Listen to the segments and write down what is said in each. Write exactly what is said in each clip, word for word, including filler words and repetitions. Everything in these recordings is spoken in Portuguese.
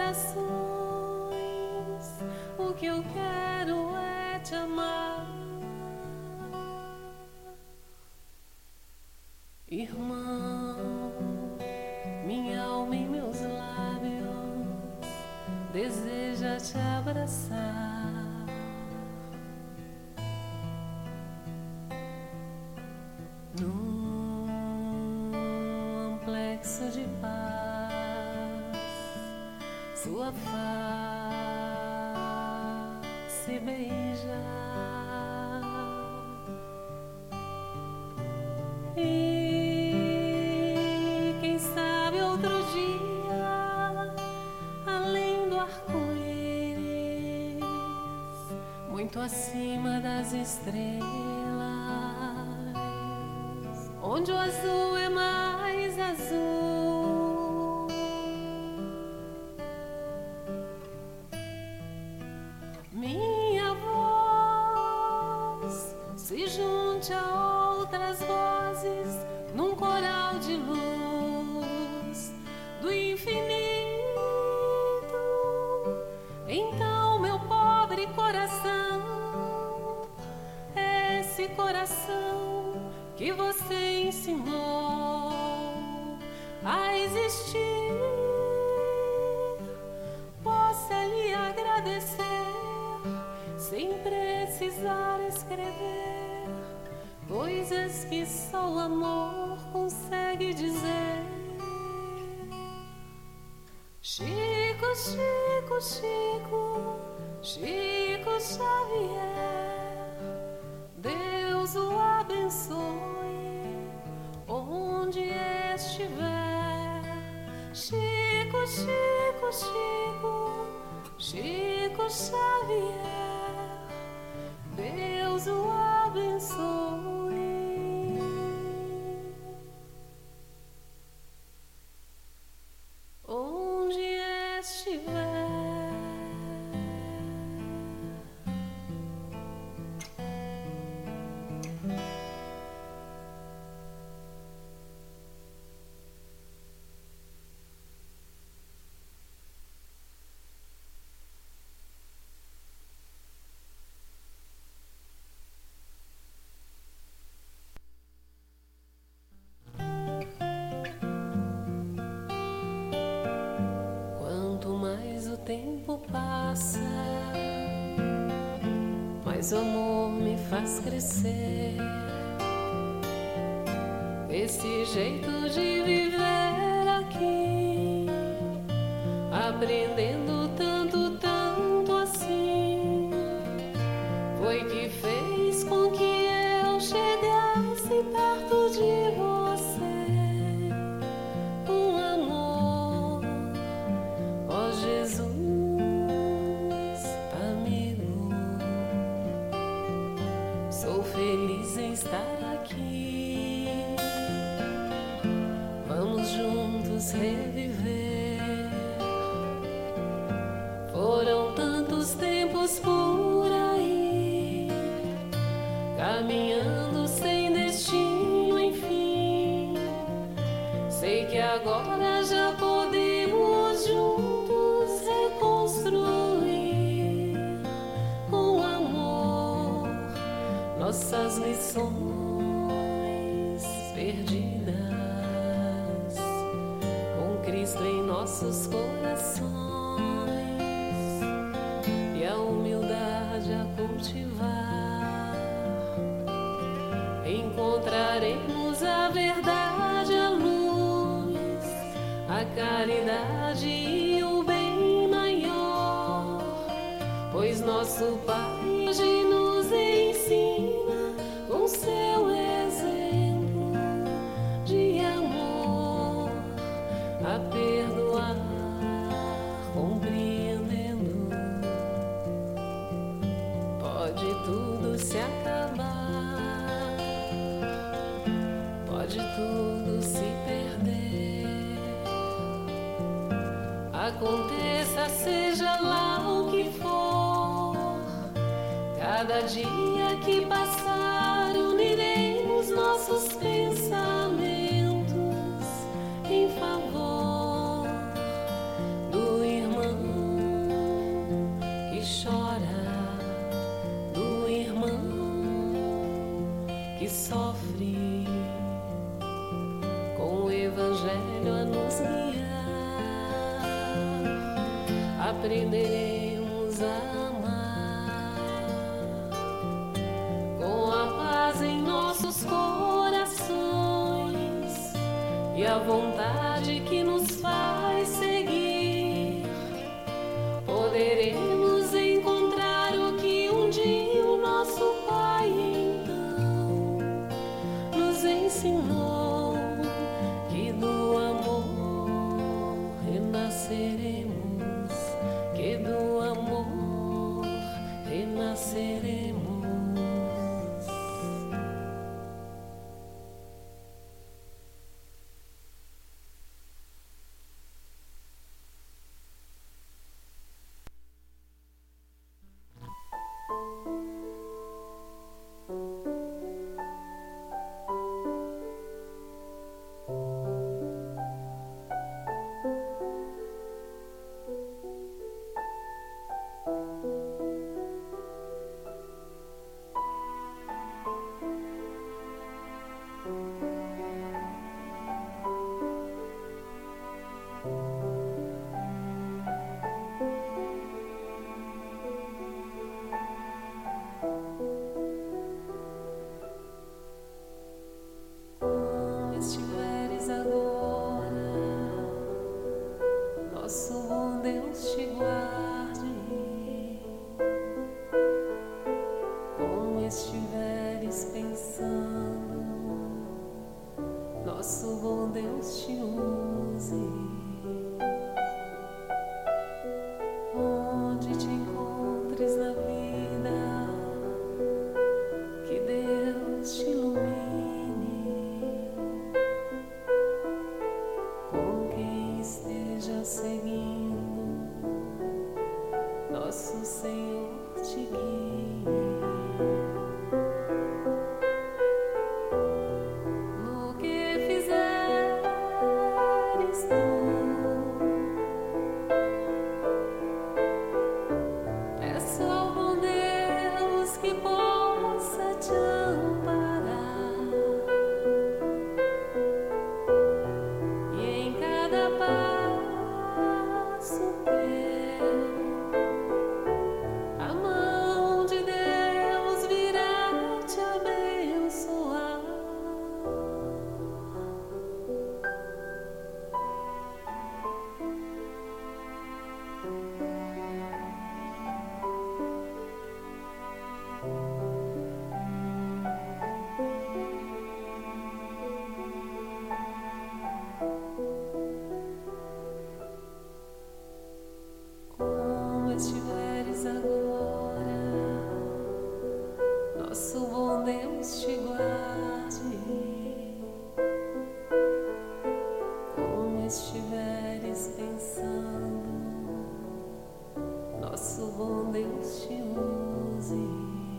corações, o que eu quero é te amar. Irmão, minha alma e meus lábios deseja te abraçar. Num amplexo de paz, sua face beijar. E quem sabe outro dia, além do arco-íris, muito acima das estrelas, onde o azul é mais azul, minha voz se junte a outras vozes num coral de luz do infinito. Então, meu pobre coração, esse coração que você ensinou a existir, possa lhe agradecer sem precisar escrever coisas que só o amor consegue dizer. Chico, Chico, Chico, Chico Xavier, Deus o abençoe onde estiver. Chico, Chico, Chico, Chico Xavier, Deus o abençoe. Onde estiver. O tempo passa, mas o amor me faz crescer. Esse jeito de viver aqui, aprendendo tanto, tanto assim, foi que fez com que eu chegasse perto de você. Um amor, ó Jesus, sou feliz em estar aqui. Vamos juntos reviver. Foram tantos tempos por aí, caminhando sem destino, enfim. Sei que agora já podemos juntos reconstruir com amor nossas lições perdidas, com Cristo em nossos corações e a humildade a cultivar. Encontraremos a verdade, a luz, a caridade e o bem maior, pois nosso Pai hoje nos ensina com seu exemplo de amor a perdoar, compreendendo. Pode tudo se acabar, pode tudo se perder, aconteça seja lá o que for. Cada dia que passar, uniremos nossos pensamentos em favor do irmão. aprenderemos a amar com a paz em nossos corações e a vontade que nos faz seguir. Poderemos encontrar o que um dia o nosso Pai então nos ensinou, que do amor renasceremos, que do amor renasceremos. Estiveres agora, nosso bom Deus te guarde. Como estiveres pensando, nosso bom Deus te use. Onde te encontres na vida, que Deus te ilumine. Seguindo, nosso Senhor te guie. No que fizeres tu, peço ao bom Deus que possa te amparar, e em cada passo a mão de Deus virá te abençoar. Estiveres agora, nosso bom Deus te guarde. Como estiveres pensando, nosso bom Deus te use.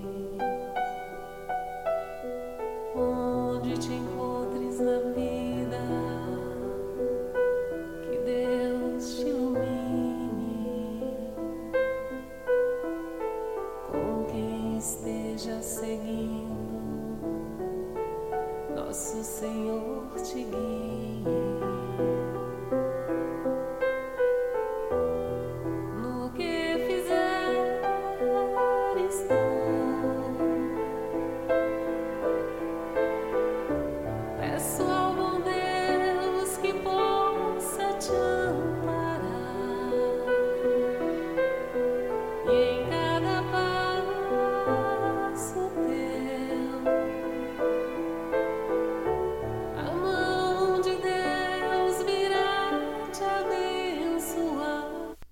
Onde te encontres na vida, que Deus te ilumine. Esteja seguindo, nosso Senhor te guie. No que fizeres tu, peço ao bom Deus que possa te amparar, e em cada passo teu, a mão de Deus virá te abençoar.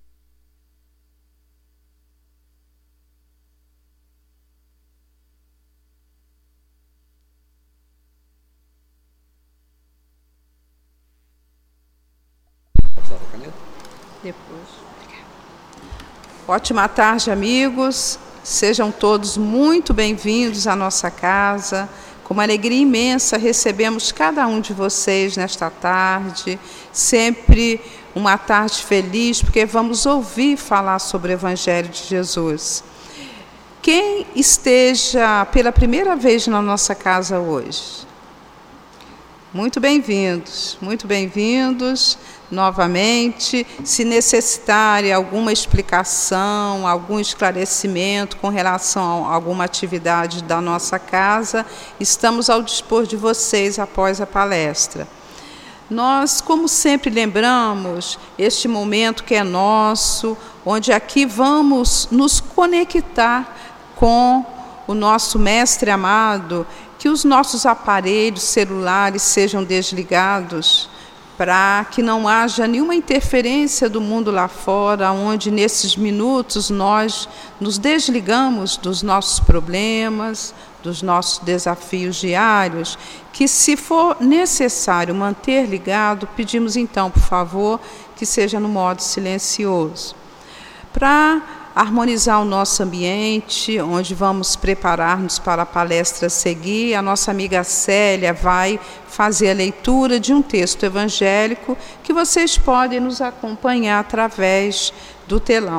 Depois. Ótima tarde, amigos. Sejam todos muito bem-vindos à nossa casa. Com uma alegria imensa recebemos cada um de vocês nesta tarde. Sempre uma tarde feliz, porque vamos ouvir falar sobre o Evangelho de Jesus. Quem esteja pela primeira vez na nossa casa hoje? Muito bem-vindos, muito bem-vindos novamente. Se necessitarem alguma explicação, algum esclarecimento com relação a alguma atividade da nossa casa, estamos ao dispor de vocês após a palestra. Nós, como sempre lembramos, este momento que é nosso, onde aqui vamos nos conectar com o nosso Mestre amado, que os nossos aparelhos celulares sejam desligados, para que não haja nenhuma interferência do mundo lá fora, onde nesses minutos nós nos desligamos dos nossos problemas, dos nossos desafios diários, que se for necessário manter ligado, pedimos então, por favor, que seja no modo silencioso. Para harmonizar o nosso ambiente, onde vamos preparar-nos para a palestra a seguir, a nossa amiga Célia vai fazer a leitura de um texto evangélico que vocês podem nos acompanhar através do telão.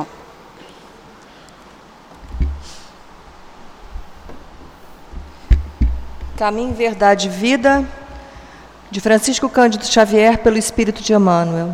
Caminho, Verdade e Vida, de Francisco Cândido Xavier, pelo Espírito de Emmanuel.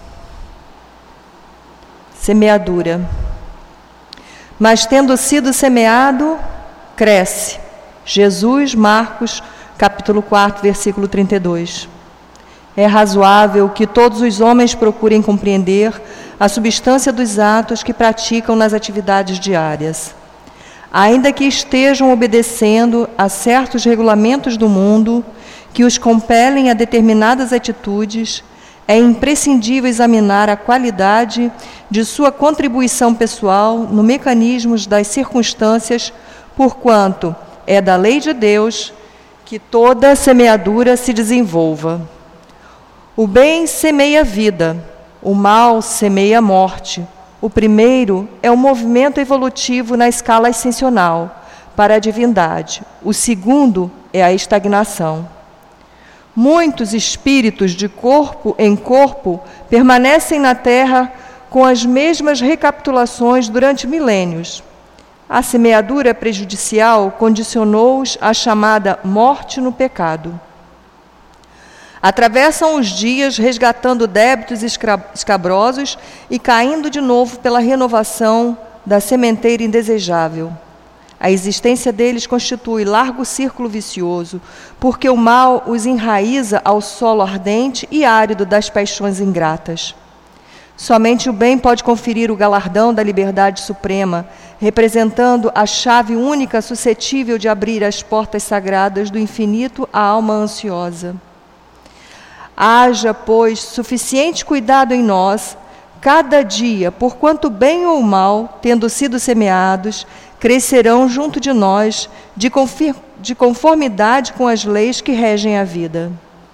Semeadura. Mas tendo sido semeado, cresce. Jesus, Marcos, capítulo quatro, versículo trinta e dois. É razoável que todos os homens procurem compreender a substância dos atos que praticam nas atividades diárias. Ainda que estejam obedecendo a certos regulamentos do mundo que os compelem a determinadas atitudes, é imprescindível examinar a qualidade de sua contribuição pessoal no mecanismo das circunstâncias, porquanto é da lei de Deus que toda semeadura se desenvolva. O bem semeia vida, o mal semeia morte. O primeiro é o movimento evolutivo na escala ascensional para a divindade. O segundo é a estagnação. Muitos espíritos de corpo em corpo permanecem na Terra com as mesmas recapitulações durante milênios. A semeadura prejudicial condicionou-os à chamada morte no pecado. Atravessam os dias resgatando débitos escabrosos e caindo de novo pela renovação da sementeira indesejável. A existência deles constitui largo círculo vicioso, porque o mal os enraiza ao solo ardente e árido das paixões ingratas. Somente o bem pode conferir o galardão da liberdade suprema, representando a chave única suscetível de abrir as portas sagradas do infinito à alma ansiosa. Haja, pois, suficiente cuidado em nós, cada dia, porquanto bem ou mal, tendo sido semeados, crescerão junto de nós, de, de conformidade com as leis que regem a vida.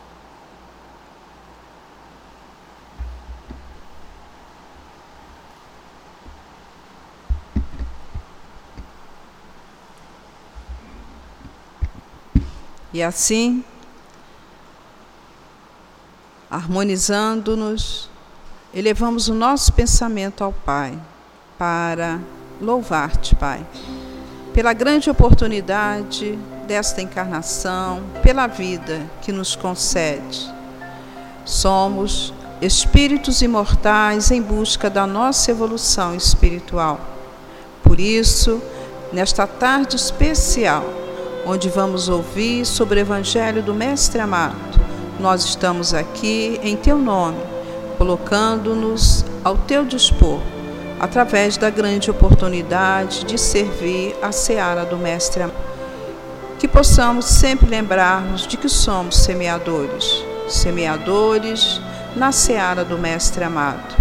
E assim, harmonizando-nos, elevamos o nosso pensamento ao Pai, para louvar-te, Pai, pela grande oportunidade desta encarnação, pela vida que nos concede. Somos espíritos imortais em busca da nossa evolução espiritual. Por isso, nesta tarde especial, onde vamos ouvir sobre o Evangelho do Mestre amado, nós estamos aqui em Teu nome, colocando-nos ao Teu dispor, através da grande oportunidade de servir a seara do Mestre amado. Que possamos sempre lembrar-nos de que somos semeadores, semeadores na seara do Mestre amado.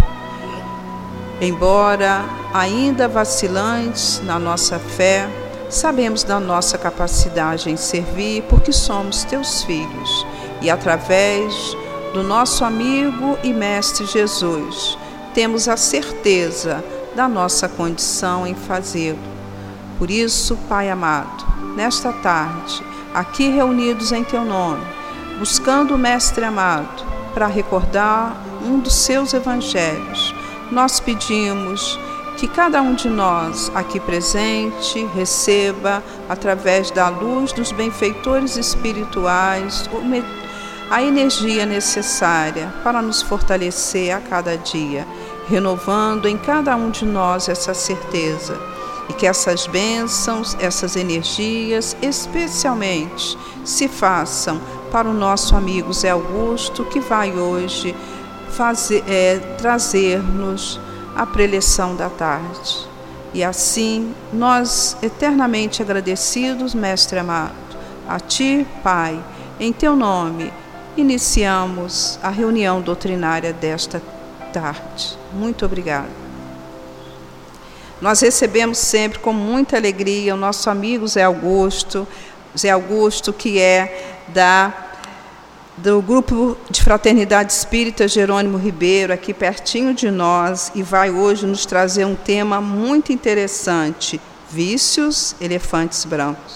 Embora ainda vacilantes na nossa fé, sabemos da nossa capacidade em servir, porque somos Teus filhos, e através do nosso amigo e Mestre Jesus, temos a certeza da nossa condição em fazê-lo. Por isso, Pai amado, nesta tarde, aqui reunidos em Teu nome, buscando o Mestre amado para recordar um dos seus evangelhos, nós pedimos que cada um de nós aqui presente receba, através da luz dos benfeitores espirituais, a energia necessária para nos fortalecer a cada dia, renovando em cada um de nós essa certeza. E que essas bênçãos, essas energias, especialmente, se façam para o nosso amigo Zé Augusto, que vai hoje fazer, é, trazer-nos a preleção da tarde. E assim, nós, eternamente agradecidos, Mestre amado, a Ti, Pai, em Teu nome, iniciamos a reunião doutrinária desta tarde. Muito obrigada. Nós recebemos sempre com muita alegria o nosso amigo Zé Augusto, Zé Augusto, que é da, do Grupo de Fraternidade Espírita Jerônimo Ribeiro, aqui pertinho de nós, e vai hoje nos trazer um tema muito interessante: vícios, elefantes brancos.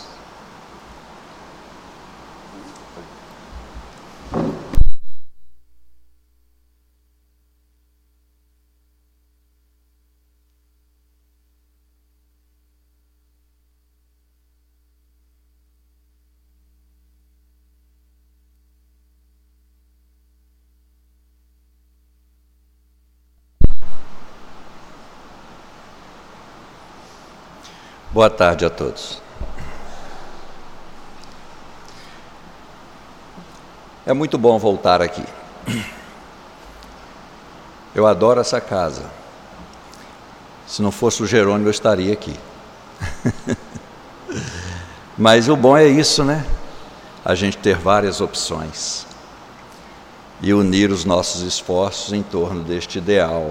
Boa tarde a todos. É muito bom voltar aqui. Eu adoro essa casa. Se não fosse o Jerônimo, eu estaria aqui. Mas o bom é isso, né? A gente ter várias opções e unir os nossos esforços em torno deste ideal.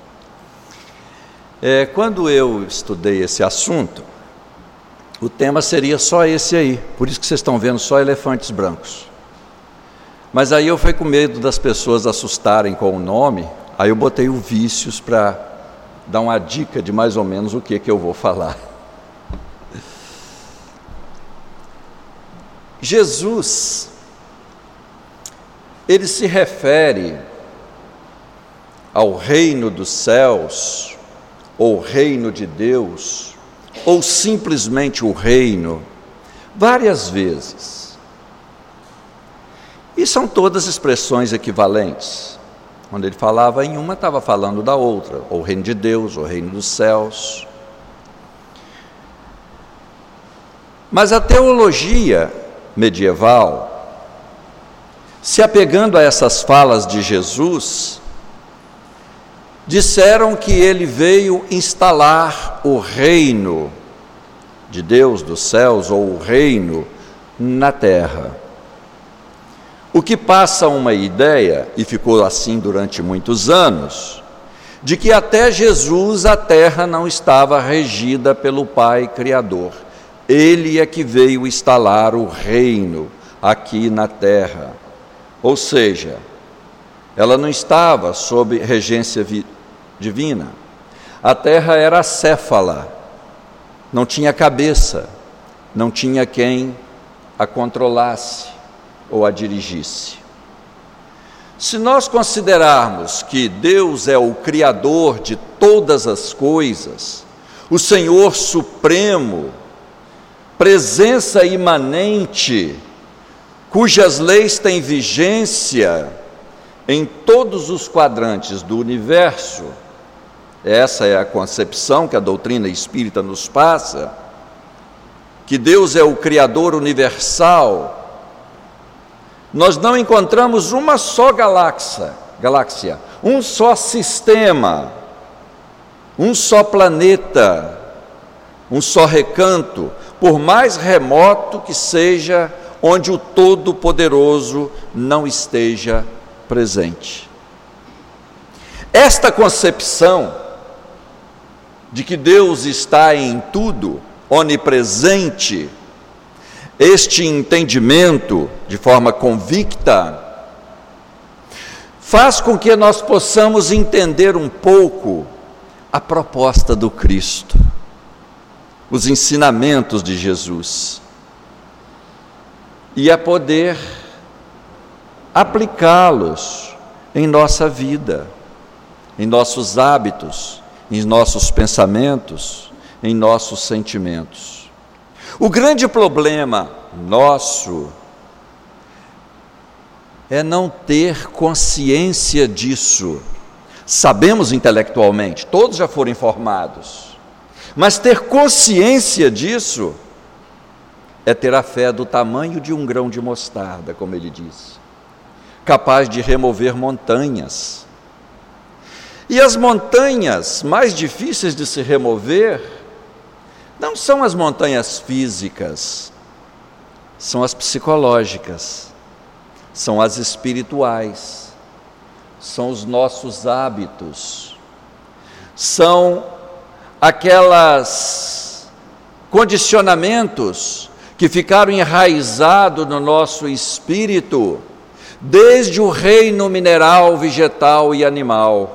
É, quando eu estudei esse assunto, o tema seria só esse aí, por isso que vocês estão vendo só elefantes brancos. Mas aí eu fui com medo das pessoas assustarem com o nome, aí eu botei o vícios para dar uma dica de mais ou menos o que, que eu vou falar. Jesus, ele se refere ao reino dos céus, ou reino de Deus, ou simplesmente o reino, várias vezes. E são todas expressões equivalentes. Quando ele falava em uma, estava falando da outra, ou o reino de Deus, ou o reino dos céus. Mas a teologia medieval, se apegando a essas falas de Jesus, disseram que ele veio instalar o reino de Deus dos céus, ou o reino na terra. O que passa uma ideia, e ficou assim durante muitos anos, de que até Jesus a terra não estava regida pelo Pai Criador. Ele é que veio instalar o reino aqui na terra. Ou seja, ela não estava sob regência divina. A terra era acéfala, não tinha cabeça, não tinha quem a controlasse ou a dirigisse. Se nós considerarmos que Deus é o Criador de todas as coisas, o Senhor Supremo, presença imanente, cujas leis têm vigência em todos os quadrantes do universo, essa é a concepção que a doutrina espírita nos passa, que Deus é o Criador universal. Nós não encontramos uma só galáxia, galáxia, um só sistema, um só planeta, um só recanto, por mais remoto que seja, onde o Todo-Poderoso não esteja presente. Esta concepção de que Deus está em tudo, onipresente, este entendimento de forma convicta, faz com que nós possamos entender um pouco a proposta do Cristo, os ensinamentos de Jesus, e a poder aplicá-los em nossa vida, em nossos hábitos, em nossos pensamentos, em nossos sentimentos. O grande problema nosso é não ter consciência disso. Sabemos intelectualmente, todos já foram informados, mas ter consciência disso é ter a fé do tamanho de um grão de mostarda, como ele diz, capaz de remover montanhas. E as montanhas mais difíceis de se remover não são as montanhas físicas, são as psicológicas, são as espirituais, são os nossos hábitos, são aquelas condicionamentos que ficaram enraizados no nosso espírito, desde o reino mineral, vegetal e animal,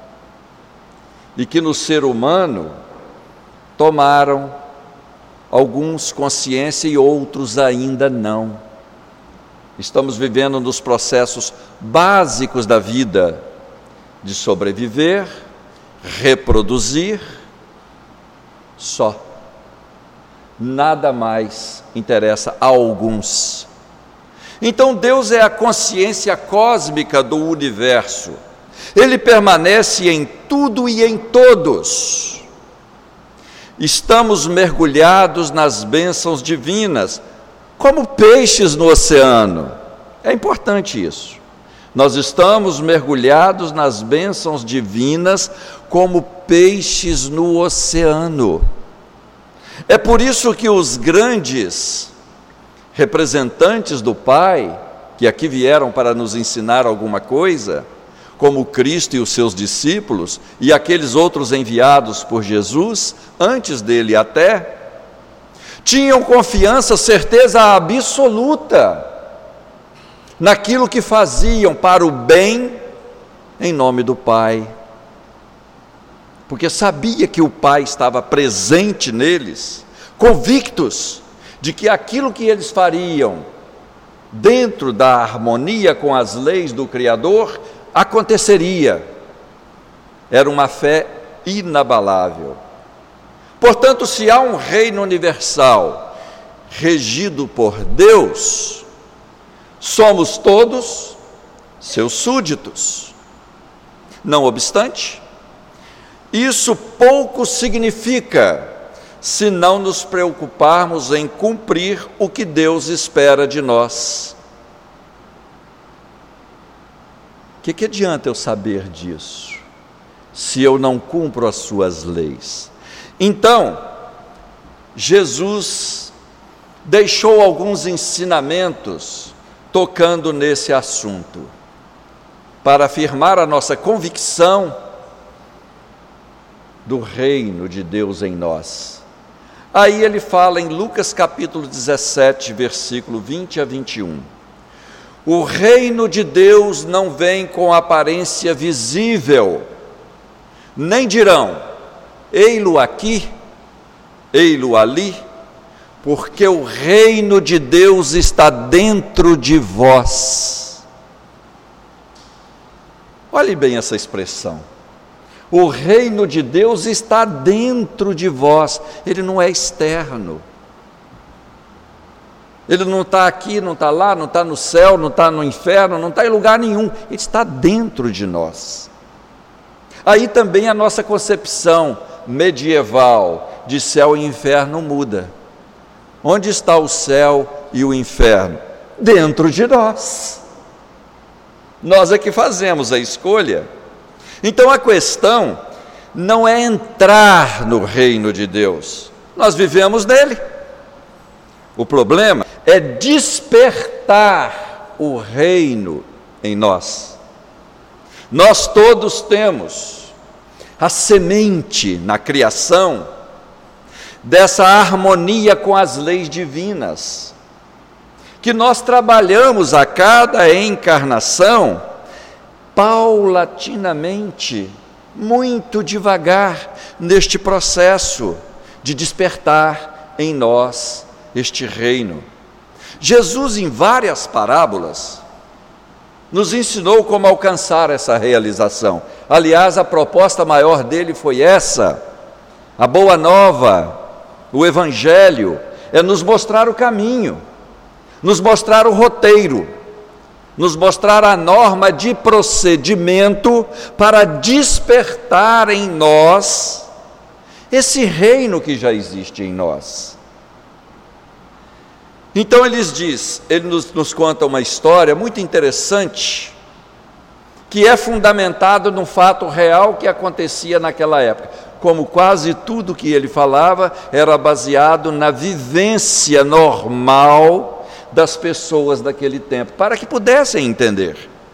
e que no ser humano tomaram alguns consciência e outros ainda não. Estamos vivendo nos processos básicos da vida, de sobreviver, reproduzir, só. Nada mais interessa a alguns. Então Deus é a consciência cósmica do universo. Ele permanece em tudo e em todos. Estamos mergulhados nas bênçãos divinas, como peixes no oceano. É importante isso. Nós estamos mergulhados nas bênçãos divinas, como peixes no oceano. É por isso que os grandes representantes do Pai, que aqui vieram para nos ensinar alguma coisa, como Cristo e os seus discípulos, e aqueles outros enviados por Jesus, antes dele até, tinham confiança, certeza absoluta, naquilo que faziam para o bem, em nome do Pai. Porque sabia que o Pai estava presente neles, convictos de que aquilo que eles fariam, dentro da harmonia com as leis do Criador, aconteceria. Era uma fé inabalável. Portanto, se há um reino universal regido por Deus, somos todos seus súditos. Não obstante, isso pouco significa se não nos preocuparmos em cumprir o que Deus espera de nós. O que, que adianta eu saber disso, se eu não cumpro as suas leis? Então, Jesus deixou alguns ensinamentos tocando nesse assunto, para afirmar a nossa convicção do reino de Deus em nós. Aí ele fala em Lucas capítulo dezessete, versículo vinte a vinte e um. O reino de Deus não vem com aparência visível, nem dirão, ei-lo aqui, ei-lo ali, porque o reino de Deus está dentro de vós. Olhe bem essa expressão. O reino de Deus está dentro de vós, ele não é externo. Ele não está aqui, não está lá, não está no céu, não está no inferno, não está em lugar nenhum, ele está dentro de nós. Aí também a nossa concepção medieval de céu e inferno muda. Onde está o céu e o inferno? Dentro de nós. Nós é que fazemos a escolha. Então a questão não é entrar no reino de Deus, nós vivemos nele. O problema é despertar o reino em nós. Nós todos temos a semente na criação dessa harmonia com as leis divinas, que nós trabalhamos a cada encarnação, paulatinamente, muito devagar, neste processo de despertar em nós este reino. Jesus, em várias parábolas, nos ensinou como alcançar essa realização. Aliás, a proposta maior dele foi essa: a boa nova, o evangelho, é nos mostrar o caminho, nos mostrar o roteiro, nos mostrar a norma de procedimento para despertar em nós esse reino que já existe em nós. Então ele diz, ele nos, nos conta uma história muito interessante, que é fundamentado num fato real que acontecia naquela época. Como quase tudo que ele falava era baseado na vivência normal das pessoas daquele tempo, para que pudessem entender.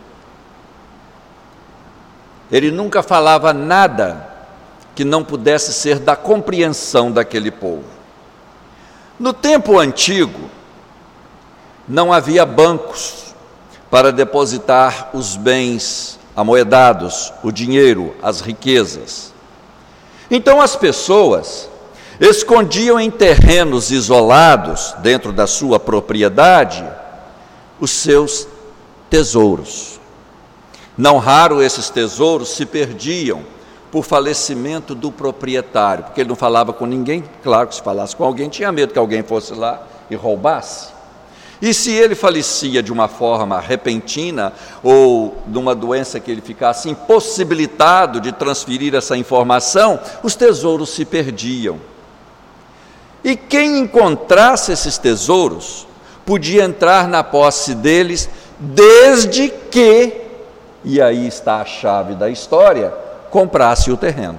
Ele nunca falava nada que não pudesse ser da compreensão daquele povo. No tempo antigo, não havia bancos para depositar os bens amoedados, o dinheiro, as riquezas. Então as pessoas escondiam em terrenos isolados, dentro da sua propriedade, os seus tesouros. Não raro esses tesouros se perdiam por falecimento do proprietário, porque ele não falava com ninguém. Claro que se falasse com alguém, tinha medo que alguém fosse lá e roubasse. E se ele falecia de uma forma repentina, ou de uma doença que ele ficasse impossibilitado de transferir essa informação, os tesouros se perdiam. E quem encontrasse esses tesouros, podia entrar na posse deles, desde que, e aí está a chave da história, comprasse o terreno.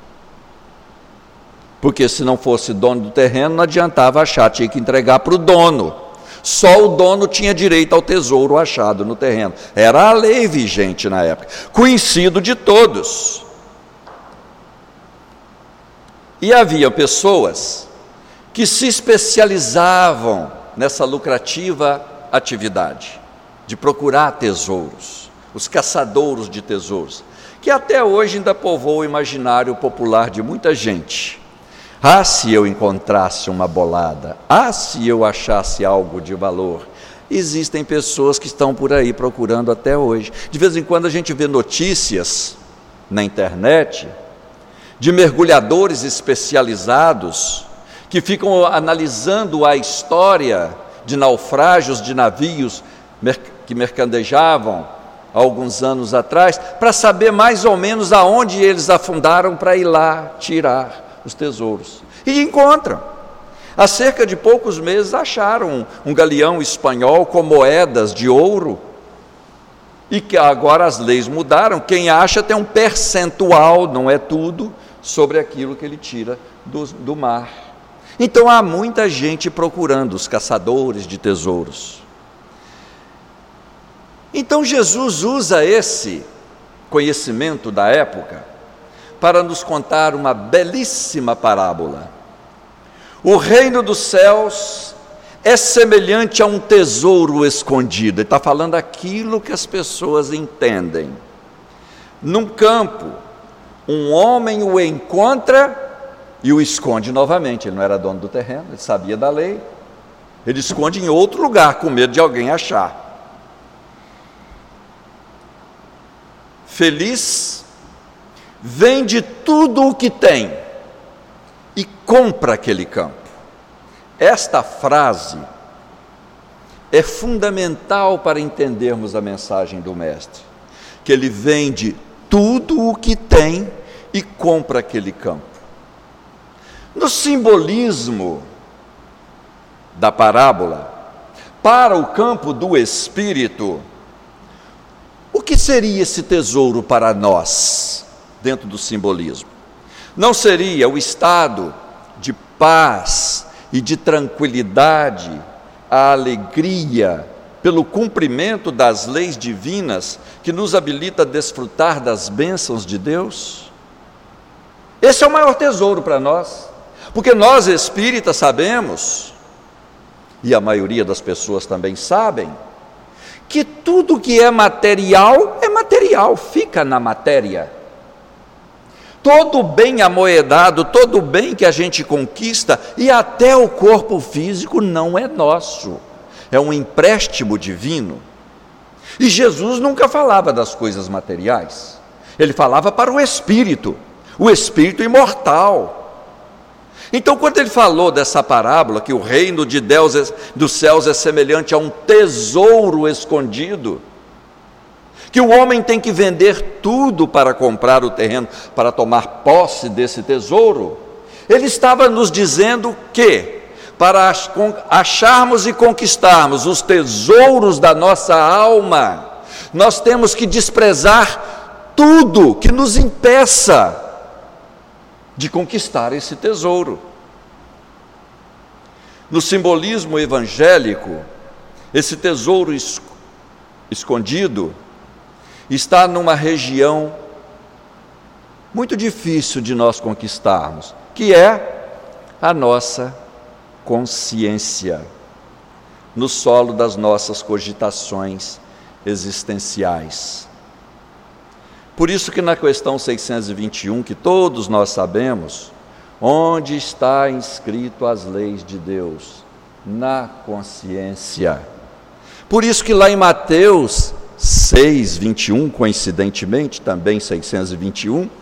Porque se não fosse dono do terreno, não adiantava achar, tinha que entregar para o dono. Só o dono tinha direito ao tesouro achado no terreno. Era a lei vigente na época, conhecido de todos. E havia pessoas que se especializavam nessa lucrativa atividade de procurar tesouros, os caçadores de tesouros, que até hoje ainda povoam o imaginário popular de muita gente. Ah, se eu encontrasse uma bolada, ah, se eu achasse algo de valor. Existem pessoas que estão por aí procurando até hoje. De vez em quando a gente vê notícias na internet de mergulhadores especializados que ficam analisando a história de naufrágios de navios que mercadejavam há alguns anos atrás, para saber mais ou menos aonde eles afundaram para ir lá tirar os tesouros. E encontram. Há cerca de poucos meses acharam um, um galeão espanhol com moedas de ouro, e que agora as leis mudaram, quem acha tem um percentual, não é tudo, sobre aquilo que ele tira do, do mar. Então há muita gente procurando, os caçadores de tesouros. Então Jesus usa esse conhecimento da época para nos contar uma belíssima parábola. O reino dos céus é semelhante a um tesouro escondido. Ele está falando aquilo que as pessoas entendem. Num campo, um homem o encontra e o esconde novamente. Ele não era dono do terreno, ele sabia da lei. Ele esconde em outro lugar, com medo de alguém achar. Feliz, vende tudo o que tem e compra aquele campo. Esta frase é fundamental para entendermos a mensagem do Mestre, que ele vende tudo o que tem e compra aquele campo. No simbolismo da parábola, para o campo do Espírito, o que seria esse tesouro para nós, dentro do simbolismo? Não seria o estado de paz e de tranquilidade, a alegria pelo cumprimento das leis divinas que nos habilita a desfrutar das bênçãos de Deus? Esse é o maior tesouro para nós, porque nós espíritas sabemos, e a maioria das pessoas também sabem, que tudo que é material, é material, fica na matéria. Todo bem amoedado, todo bem que a gente conquista, e até o corpo físico não é nosso, é um empréstimo divino. E Jesus nunca falava das coisas materiais, ele falava para o espírito, o espírito imortal. Então, quando ele falou dessa parábola, que o reino de Deus é, dos céus é semelhante a um tesouro escondido, que o homem tem que vender tudo para comprar o terreno, para tomar posse desse tesouro, ele estava nos dizendo que, para acharmos e conquistarmos os tesouros da nossa alma, nós temos que desprezar tudo que nos impeça de conquistar esse tesouro. No simbolismo evangélico, esse tesouro es- escondido está numa região muito difícil de nós conquistarmos, que é a nossa consciência, no solo das nossas cogitações existenciais. Por isso que na questão seiscentos e vinte e um, que todos nós sabemos, onde está inscrito as leis de Deus? Na consciência. Por isso que lá em Mateus seis, vinte e um, coincidentemente, também seiscentos e vinte e um,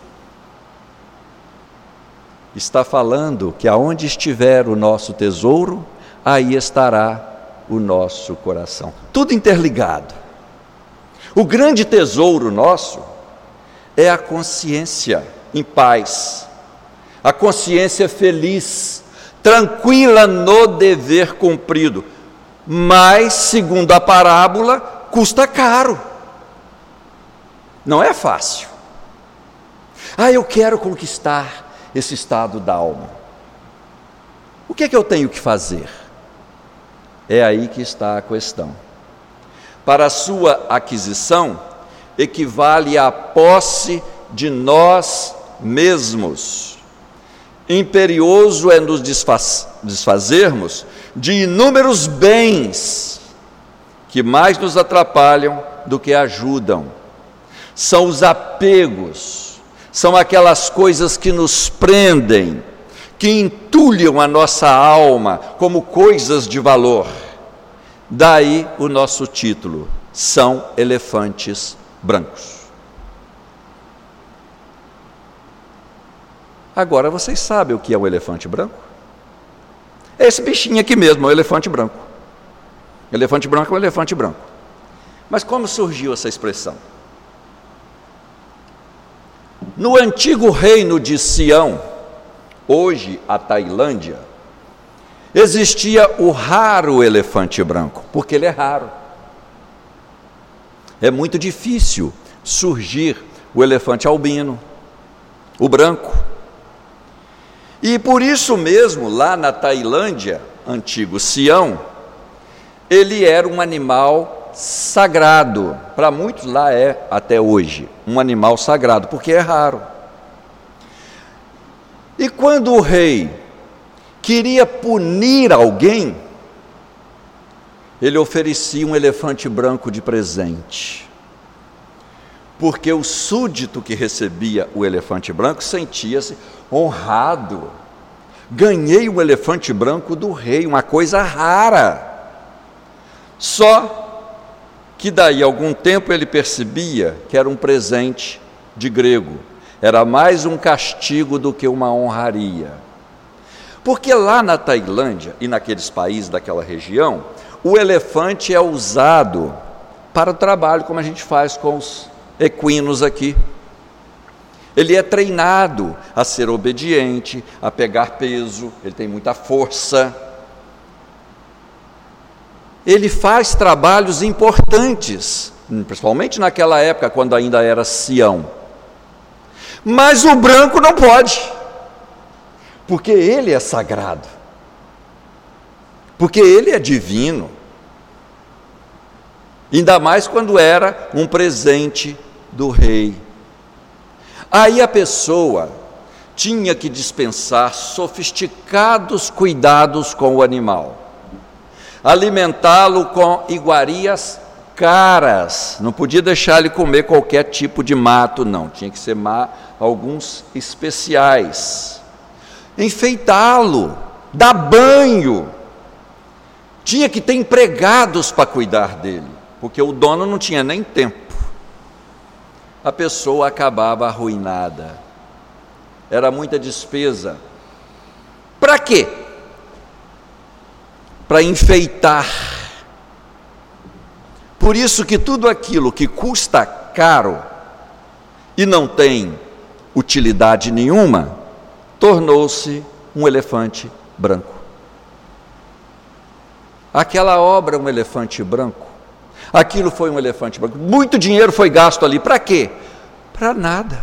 está falando que aonde estiver o nosso tesouro, aí estará o nosso coração. Tudo interligado. O grande tesouro nosso é a consciência em paz, a consciência feliz, tranquila no dever cumprido, mas, segundo a parábola, custa caro, não é fácil. Ah, eu quero conquistar esse estado da alma. O que é que eu tenho que fazer? É aí que está a questão. Para a sua aquisição, equivale à posse de nós mesmos. Imperioso é nos desfaz- desfazermos de inúmeros bens que mais nos atrapalham do que ajudam. São os apegos, são aquelas coisas que nos prendem, que entulham a nossa alma como coisas de valor. Daí o nosso título, são elefantes brancos. Agora vocês sabem o que é o elefante branco? É esse bichinho aqui mesmo, é o elefante branco. O elefante branco é o elefante branco. Mas como surgiu essa expressão? No antigo reino de Sião, hoje a Tailândia, existia o raro elefante branco, porque ele é raro. É muito difícil surgir o elefante albino, o branco. E por isso mesmo, lá na Tailândia, antigo Sião, ele era um animal sagrado. Para muitos lá é, até hoje, um animal sagrado, porque é raro. E quando o rei queria punir alguém, ele oferecia um elefante branco de presente, porque o súdito que recebia o elefante branco sentia-se honrado. Ganhei um elefante branco do rei, uma coisa rara. Só que daí a algum tempo ele percebia que era um presente de grego, era mais um castigo do que uma honraria. Porque lá na Tailândia e naqueles países daquela região, o elefante é usado para o trabalho, como a gente faz com os equinos aqui. Ele é treinado a ser obediente, a pegar peso, ele tem muita força. Ele faz trabalhos importantes, principalmente naquela época, quando ainda era Sião. Mas o branco não pode, porque ele é sagrado, porque ele é divino. Ainda mais quando era um presente do rei. Aí a pessoa tinha que dispensar sofisticados cuidados com o animal, alimentá-lo com iguarias caras, não podia deixar ele comer qualquer tipo de mato, não, tinha que ser ma- alguns especiais, enfeitá-lo, dar banho, tinha que ter empregados para cuidar dele, porque o dono não tinha nem tempo. A pessoa acabava arruinada, era muita despesa. Para quê? Para enfeitar. Por isso que tudo aquilo que custa caro e não tem utilidade nenhuma, tornou-se um elefante branco. Aquela obra, um elefante branco, aquilo foi um elefante branco. Muito dinheiro foi gasto ali, para quê? Para nada.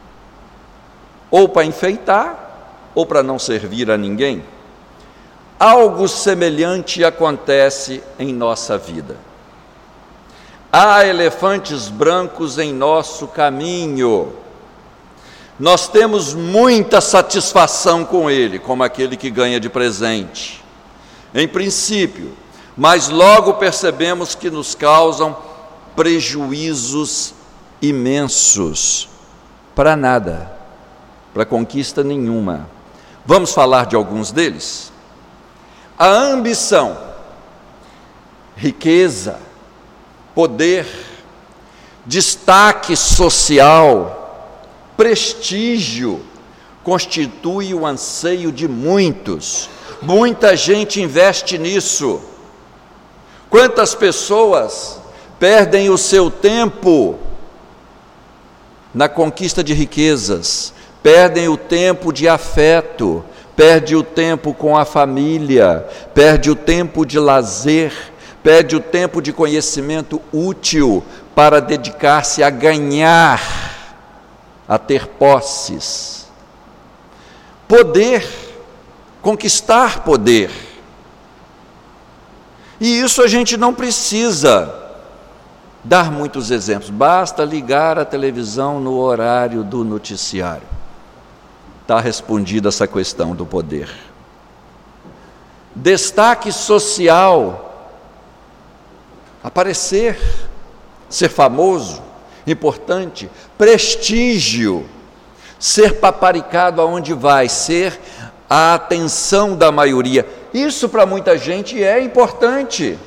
Ou para enfeitar, ou para não servir a ninguém. Algo semelhante acontece em nossa vida. Há elefantes brancos em nosso caminho. Nós temos muita satisfação com ele, como aquele que ganha de presente, em princípio, mas logo percebemos que nos causam prejuízos imensos, para nada, para conquista nenhuma. Vamos falar de alguns deles? A ambição, riqueza, poder, destaque social, prestígio, constitui o anseio de muitos. Muita gente investe nisso. Quantas pessoas perdem o seu tempo na conquista de riquezas, perdem o tempo de afeto, perde o tempo com a família, perde o tempo de lazer, perde o tempo de conhecimento útil para dedicar-se a ganhar, a ter posses. Poder, conquistar poder. E isso a gente não precisa dar muitos exemplos, basta ligar a televisão no horário do noticiário. Está respondida essa questão do poder. Destaque social, aparecer, ser famoso, importante, prestígio, ser paparicado aonde vai, ser a atenção da maioria. Isso para muita gente é importante.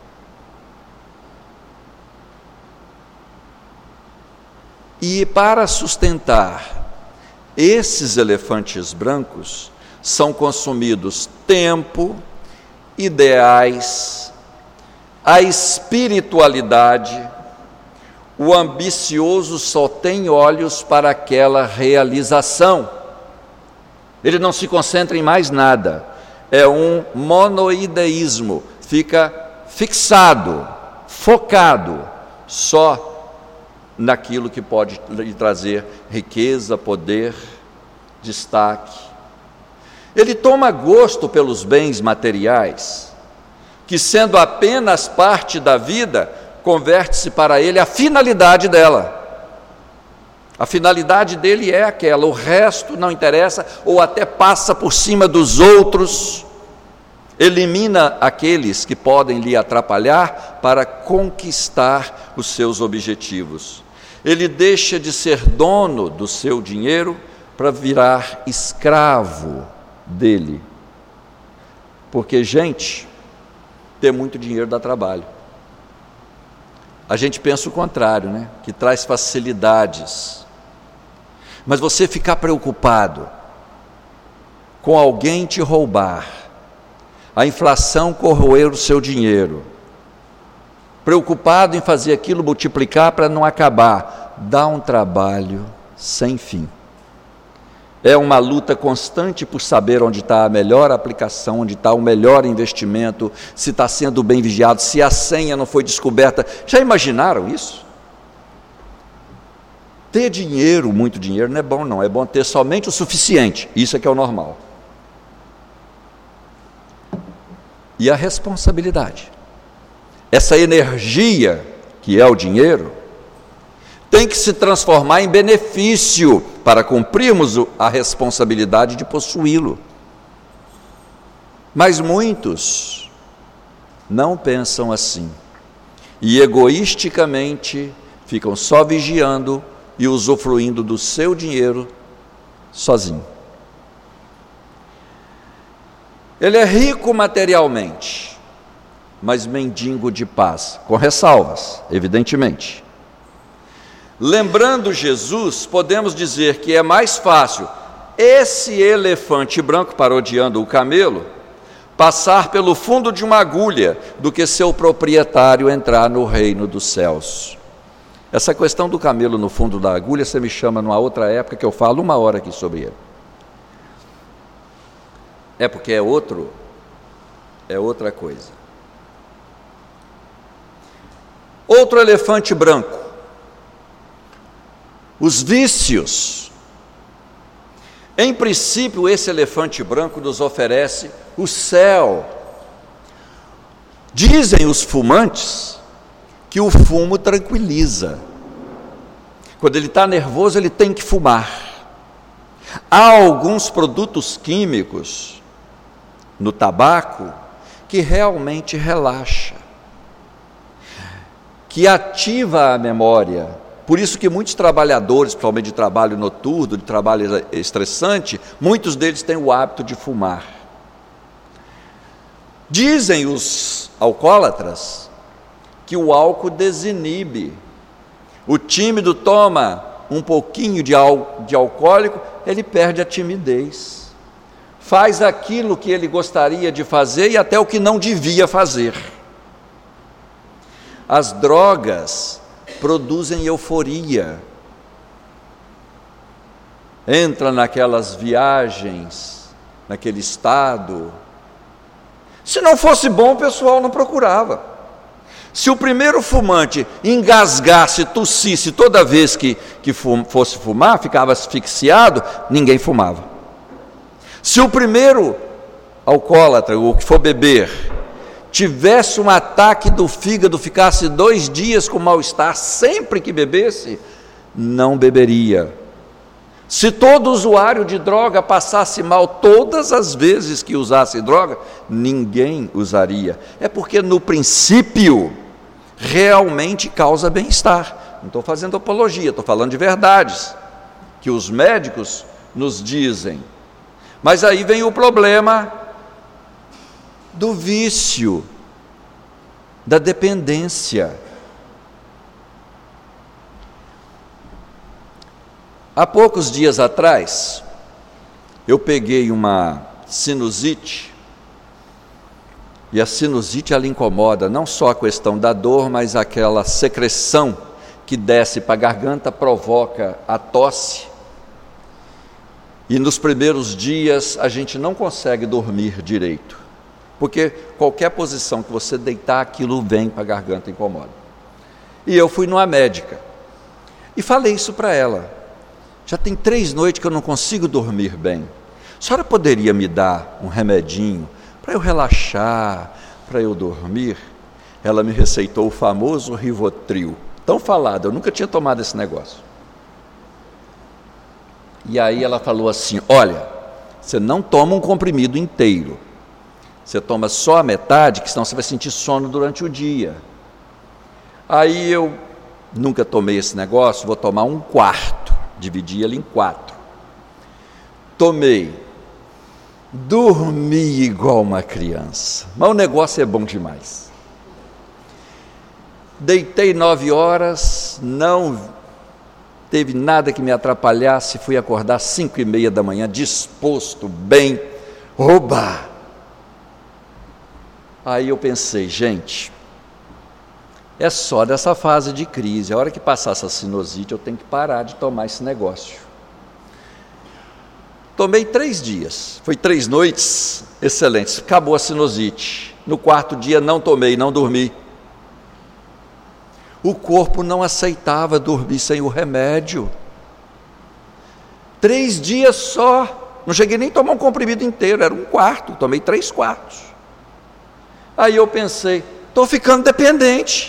E para sustentar esses elefantes brancos, são consumidos tempo, ideais, a espiritualidade. O ambicioso só tem olhos para aquela realização. Ele não se concentra em mais nada. É um monoideísmo, fica fixado, focado só naquilo que pode lhe trazer riqueza, poder, destaque. Ele toma gosto pelos bens materiais, que sendo apenas parte da vida, converte-se para ele a finalidade dela. A finalidade dele é aquela, o resto não interessa, ou até passa por cima dos outros, elimina aqueles que podem lhe atrapalhar para conquistar os seus objetivos. Ele deixa de ser dono do seu dinheiro para virar escravo dele. Porque, gente, ter muito dinheiro dá trabalho. A gente pensa o contrário, né? Que traz facilidades. Mas você ficar preocupado com alguém te roubar, a inflação corroer o seu dinheiro, preocupado em fazer aquilo multiplicar para não acabar, dá um trabalho sem fim. É uma luta constante por saber onde está a melhor aplicação, onde está o melhor investimento, se está sendo bem vigiado, se a senha não foi descoberta. Já imaginaram isso? Ter dinheiro, muito dinheiro, não é bom não, é bom ter somente o suficiente, isso é que é o normal. E a responsabilidade, essa energia que é o dinheiro, tem que se transformar em benefício para cumprirmos a responsabilidade de possuí-lo. Mas muitos não pensam assim e egoisticamente ficam só vigiando e usufruindo do seu dinheiro sozinho. Ele é rico materialmente, mas mendigo de paz, com ressalvas, evidentemente. Lembrando Jesus, podemos dizer que é mais fácil esse elefante branco, parodiando o camelo, passar pelo fundo de uma agulha do que seu proprietário entrar no reino dos céus. Essa questão do camelo no fundo da agulha, você me chama numa outra época que eu falo uma hora aqui sobre ele. É porque é outro, é outra coisa. Outro elefante branco. Os vícios. Em princípio, esse elefante branco nos oferece o céu. Dizem os fumantes que o fumo tranquiliza. Quando ele está nervoso, ele tem que fumar. Há alguns produtos químicos no tabaco que realmente relaxa, que ativa a memória. Por isso que muitos trabalhadores, principalmente de trabalho noturno, de trabalho estressante, muitos deles têm o hábito de fumar. Dizem os alcoólatras que o álcool desinibe. O tímido toma um pouquinho de, al- de alcoólico, ele perde a timidez. Faz aquilo que ele gostaria de fazer e até o que não devia fazer. As drogas produzem euforia. Entra naquelas viagens, naquele estado. Se não fosse bom, o pessoal não procurava. Se o primeiro fumante engasgasse, tossisse toda vez que, que fum, fosse fumar, ficava asfixiado, ninguém fumava. Se o primeiro alcoólatra, ou que for beber, tivesse um ataque do fígado, ficasse dois dias com mal-estar sempre que bebesse, não beberia. Se todo usuário de droga passasse mal todas as vezes que usasse droga, ninguém usaria. É porque no princípio realmente causa bem-estar. Não estou fazendo apologia, estou falando de verdades que os médicos nos dizem. Mas aí vem o problema do vício, da dependência. Há poucos dias atrás, eu peguei uma sinusite, e a sinusite ela incomoda não só a questão da dor, mas aquela secreção que desce para a garganta provoca a tosse, e nos primeiros dias a gente não consegue dormir direito, porque qualquer posição que você deitar, aquilo vem para a garganta e incomoda. E eu fui numa médica, e falei isso para ela. Já tem três noites que eu não consigo dormir bem. A senhora poderia me dar um remedinho para eu relaxar, para eu dormir? Ela me receitou o famoso Rivotril, tão falado, eu nunca tinha tomado esse negócio. E aí ela falou assim: olha, você não toma um comprimido inteiro, você toma só a metade, que senão você vai sentir sono durante o dia. Aí eu nunca tomei esse negócio, vou tomar um quarto. Dividi ele em quatro. Tomei. Dormi igual uma criança. Mas o negócio é bom demais. Deitei nove horas, não teve nada que me atrapalhasse. Fui acordar cinco e meia da manhã, disposto, bem. Oba! Aí eu pensei, gente, é só dessa fase de crise. A hora que passar essa sinusite, eu tenho que parar de tomar esse negócio. Tomei três dias, foi três noites excelentes, acabou a sinusite. No quarto dia não tomei, não dormi. O corpo não aceitava dormir sem o remédio. Três dias só, não cheguei nem a tomar um comprimido inteiro, era um quarto, tomei três quartos. Aí eu pensei, estou ficando dependente.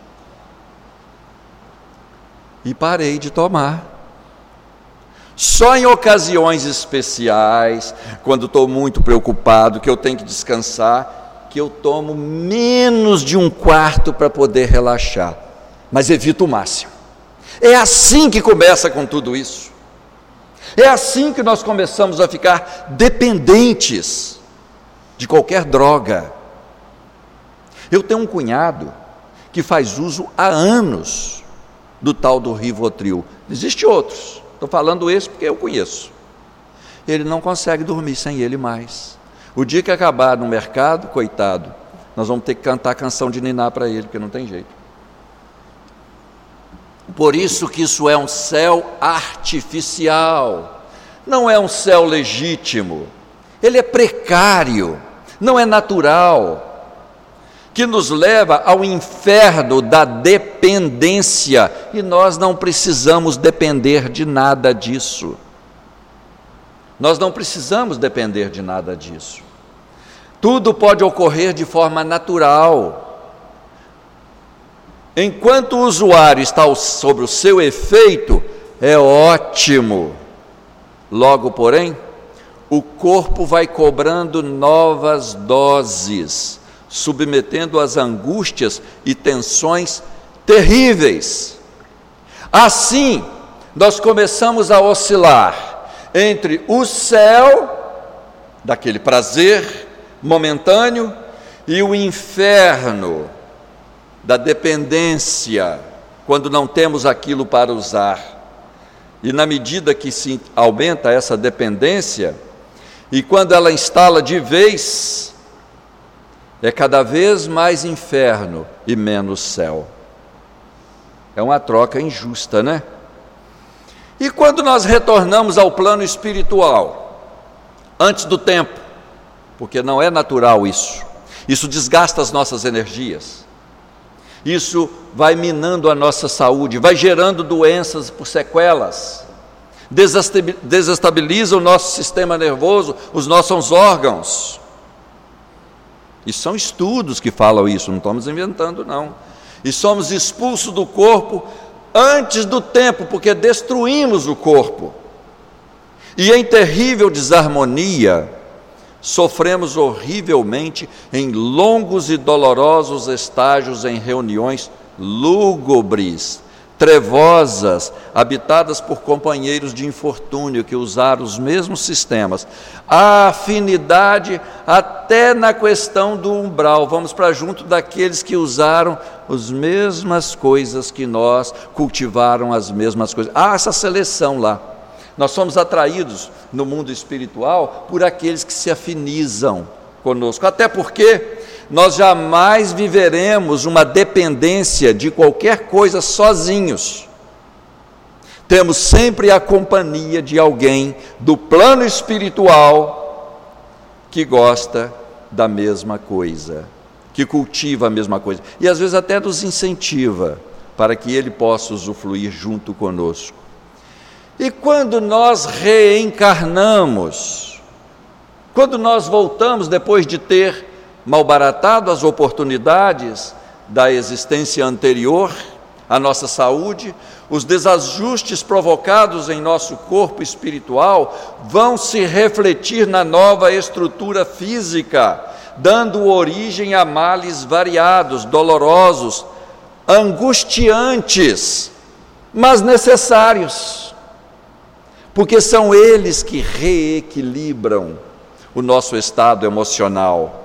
E parei de tomar. Só em ocasiões especiais, quando estou muito preocupado, que eu tenho que descansar, que eu tomo menos de um quarto para poder relaxar, mas evito o máximo. É assim que começa com tudo isso. É assim que nós começamos a ficar dependentes de qualquer droga. Eu tenho um cunhado que faz uso há anos do tal do Rivotril. Existem outros, estou falando esse porque eu conheço. Ele não consegue dormir sem ele mais. O dia que acabar no mercado, coitado, nós vamos ter que cantar a canção de niná para ele, porque não tem jeito. Por isso que isso é um céu artificial, não é um céu legítimo, ele é precário, não é natural, que nos leva ao inferno da dependência, e nós não precisamos depender de nada disso. Nós não precisamos depender de nada disso. Tudo pode ocorrer de forma natural. Enquanto o usuário está sob o seu efeito, é ótimo. Logo, porém, o corpo vai cobrando novas doses, submetendo às angústias e tensões terríveis. Assim, nós começamos a oscilar entre o céu, daquele prazer momentâneo, e o inferno da dependência, quando não temos aquilo para usar. E na medida que se aumenta essa dependência, e quando ela instala de vez, é cada vez mais inferno e menos céu. É uma troca injusta, né? E quando nós retornamos ao plano espiritual, antes do tempo, porque não é natural isso, isso desgasta as nossas energias, isso vai minando a nossa saúde, vai gerando doenças por sequelas, desestabiliza o nosso sistema nervoso, os nossos órgãos. E são estudos que falam isso, não estamos inventando não. E somos expulsos do corpo antes do tempo, porque destruímos o corpo. E em terrível desarmonia, sofremos horrivelmente em longos e dolorosos estágios em reuniões lúgubres, trevosas, habitadas por companheiros de infortúnio que usaram os mesmos sistemas. Há afinidade até na questão do umbral. Vamos para junto daqueles que usaram as mesmas coisas que nós, cultivaram as mesmas coisas. Há essa seleção lá. Nós somos atraídos no mundo espiritual por aqueles que se afinizam conosco, até porque nós jamais viveremos uma dependência de qualquer coisa sozinhos. Temos sempre a companhia de alguém do plano espiritual que gosta da mesma coisa, que cultiva a mesma coisa, e às vezes até nos incentiva para que ele possa usufruir junto conosco. E quando nós reencarnamos, quando nós voltamos depois de ter malbaratado as oportunidades da existência anterior, a nossa saúde, os desajustes provocados em nosso corpo espiritual vão se refletir na nova estrutura física, dando origem a males variados, dolorosos, angustiantes, mas necessários, porque são eles que reequilibram o nosso estado emocional.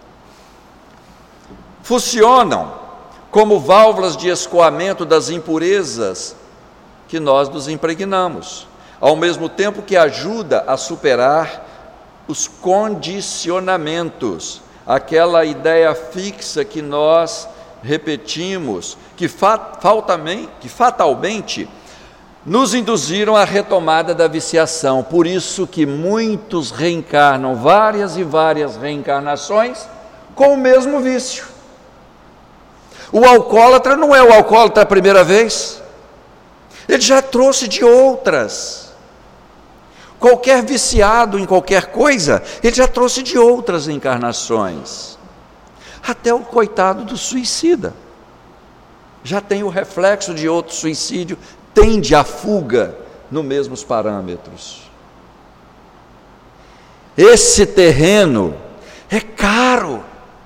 Funcionam como válvulas de escoamento das impurezas que nós nos impregnamos, ao mesmo tempo que ajuda a superar os condicionamentos, aquela ideia fixa que nós repetimos, que, fatalmente, que fatalmente nos induziram à retomada da viciação. Por isso que muitos reencarnam várias e várias reencarnações com o mesmo vício. O alcoólatra não é o alcoólatra a primeira vez, ele já trouxe de outras. Qualquer viciado em qualquer coisa, ele já trouxe de outras encarnações. Até o coitado do suicida já tem o reflexo de outro suicídio, tende à fuga nos mesmos parâmetros. Esse terreno é caro.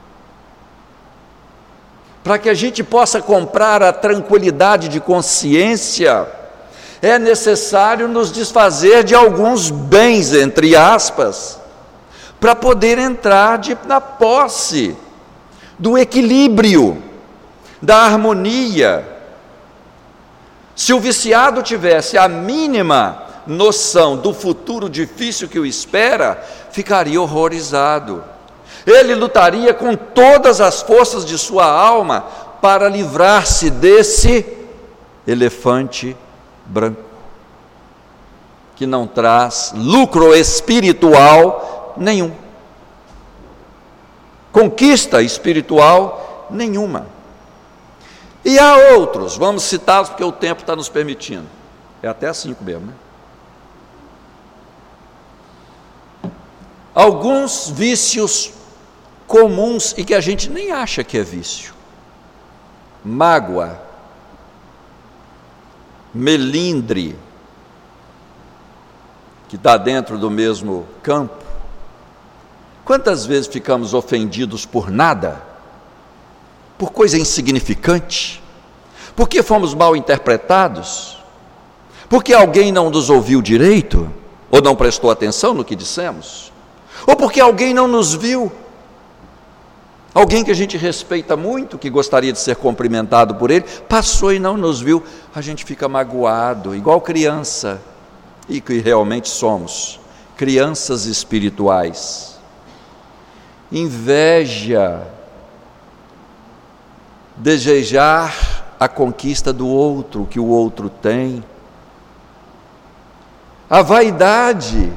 Para que a gente possa comprar a tranquilidade de consciência, é necessário nos desfazer de alguns bens, entre aspas, para poder entrar de, na posse do equilíbrio, da harmonia. Se o viciado tivesse a mínima noção do futuro difícil que o espera, ficaria horrorizado. Ele lutaria com todas as forças de sua alma para livrar-se desse elefante branco, que não traz lucro espiritual nenhum, conquista espiritual nenhuma. E há outros, vamos citá-los porque o tempo está nos permitindo, é até às cinco mesmo, né? Alguns vícios comuns e que a gente nem acha que é vício: mágoa, melindre, que está dentro do mesmo campo. Quantas vezes ficamos ofendidos por nada, por coisa insignificante, porque fomos mal interpretados, porque alguém não nos ouviu direito, ou não prestou atenção no que dissemos, ou porque alguém não nos viu, alguém que a gente respeita muito, que gostaria de ser cumprimentado por ele, passou e não nos viu, a gente fica magoado, igual criança, e que realmente somos, crianças espirituais. Inveja, desejar a conquista do outro, que o outro tem, a vaidade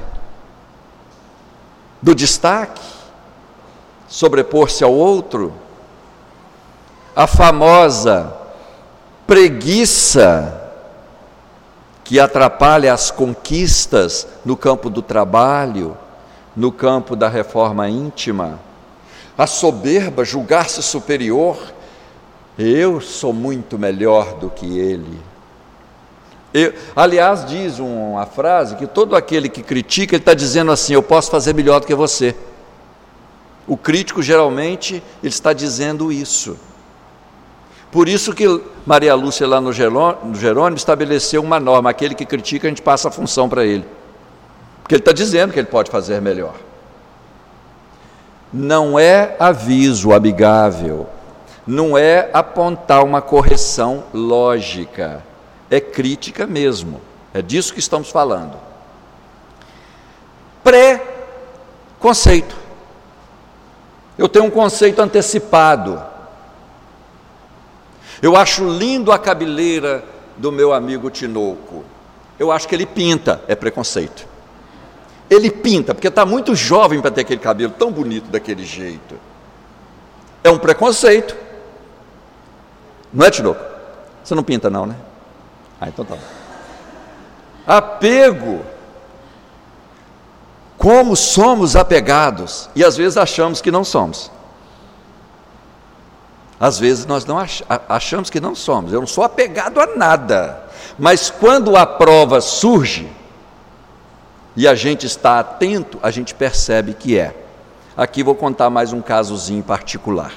do destaque, sobrepor-se ao outro, a famosa preguiça que atrapalha as conquistas no campo do trabalho, no campo da reforma íntima, a soberba, julgar-se superior, eu sou muito melhor do que ele. Eu, aliás, diz uma frase que todo aquele que critica, ele está dizendo assim: eu posso fazer melhor do que você. O crítico, geralmente, ele está dizendo isso. Por isso que Maria Lúcia, lá no Jerônimo, estabeleceu uma norma: aquele que critica, a gente passa a função para ele, porque ele está dizendo que ele pode fazer melhor. Não é aviso amigável, não é apontar uma correção lógica, é crítica mesmo, é disso que estamos falando. Pré-conceito. Eu tenho um conceito antecipado. Eu acho lindo a cabeleira do meu amigo Tinoco. Eu acho que ele pinta, é preconceito. Ele pinta, porque está muito jovem para ter aquele cabelo tão bonito daquele jeito. É um preconceito. Não é, Tinoco? Você não pinta não, né? Ah, então tá bom. Apego. Como somos apegados, e às vezes achamos que não somos. Às vezes nós não ach, achamos que não somos. Eu não sou apegado a nada, mas quando a prova surge e a gente está atento, a gente percebe que é. Aqui vou contar mais um casozinho particular.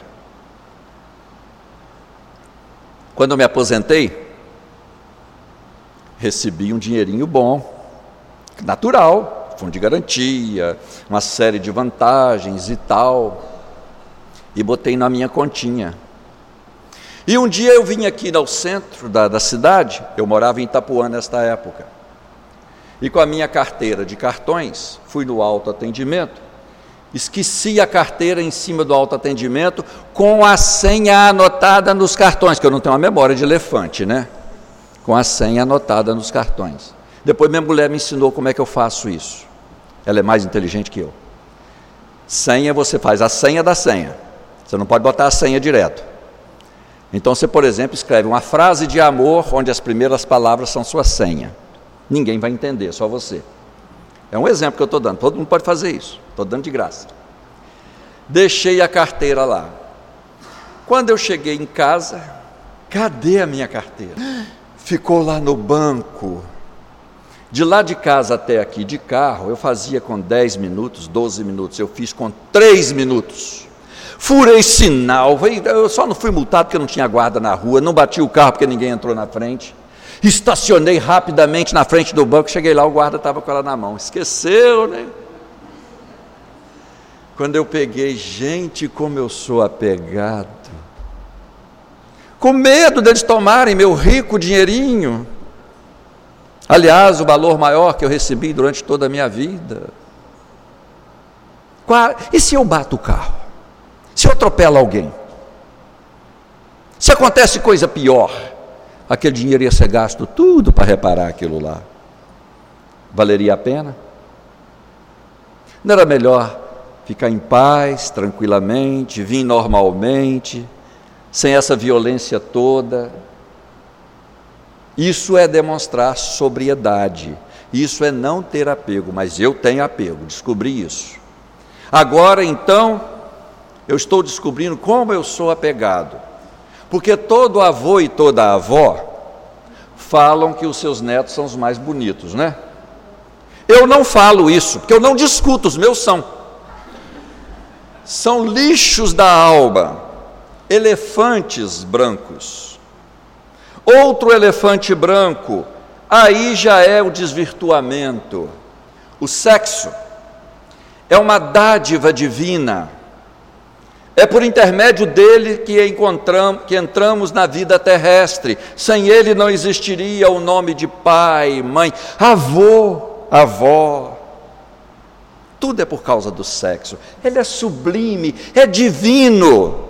Quando eu me aposentei, recebi um dinheirinho bom, natural, fundo de garantia, uma série de vantagens e tal, e botei na minha continha. E um dia eu vim aqui ao centro da, da cidade, eu morava em Itapuã nesta época, e com a minha carteira de cartões, fui no autoatendimento, esqueci a carteira em cima do autoatendimento, com a senha anotada nos cartões, que eu não tenho uma memória de elefante, né? Com a senha anotada nos cartões. Depois minha mulher me ensinou como é que eu faço isso. Ela é mais inteligente que eu. Senha, você faz a senha da senha. Você não pode botar a senha direto. Então você, por exemplo, escreve uma frase de amor, onde as primeiras palavras são sua senha. Ninguém vai entender, só você. É um exemplo que eu estou dando. Todo mundo pode fazer isso. Estou dando de graça. Deixei a carteira lá. Quando eu cheguei em casa, cadê a minha carteira? Ficou lá no banco. De lá de casa até aqui de carro, eu fazia com dez minutos, doze minutos, eu fiz com três minutos. Furei sinal, eu só não fui multado porque não tinha guarda na rua, não bati o carro porque ninguém entrou na frente. Estacionei rapidamente na frente do banco, cheguei lá, o guarda estava com ela na mão. Esqueceu, né? Quando eu peguei, gente, como eu sou apegado. Com medo deles tomarem meu rico dinheirinho. Aliás, o valor maior que eu recebi durante toda a minha vida. E se eu bato o carro? Se eu atropelo alguém? Se acontece coisa pior? aquele dinheiro ia ser gasto tudo para reparar aquilo lá. Valeria a pena? Não era melhor ficar em paz, tranquilamente, vir normalmente, sem essa violência toda? Isso é demonstrar sobriedade, isso é não ter apego, mas eu tenho apego, descobri isso. Agora então, eu estou descobrindo como eu sou apegado, porque todo avô e toda avó falam que os seus netos são os mais bonitos, né? Eu não falo isso, porque eu não discuto, os meus são. São lixos da alma, elefantes brancos. Outro elefante branco, aí já é o desvirtuamento. O sexo é uma dádiva divina. É por intermédio dele que encontramos, que entramos na vida terrestre. Sem ele não existiria o nome de pai, mãe, avô, avó. Tudo é por causa do sexo. Ele é sublime, é divino.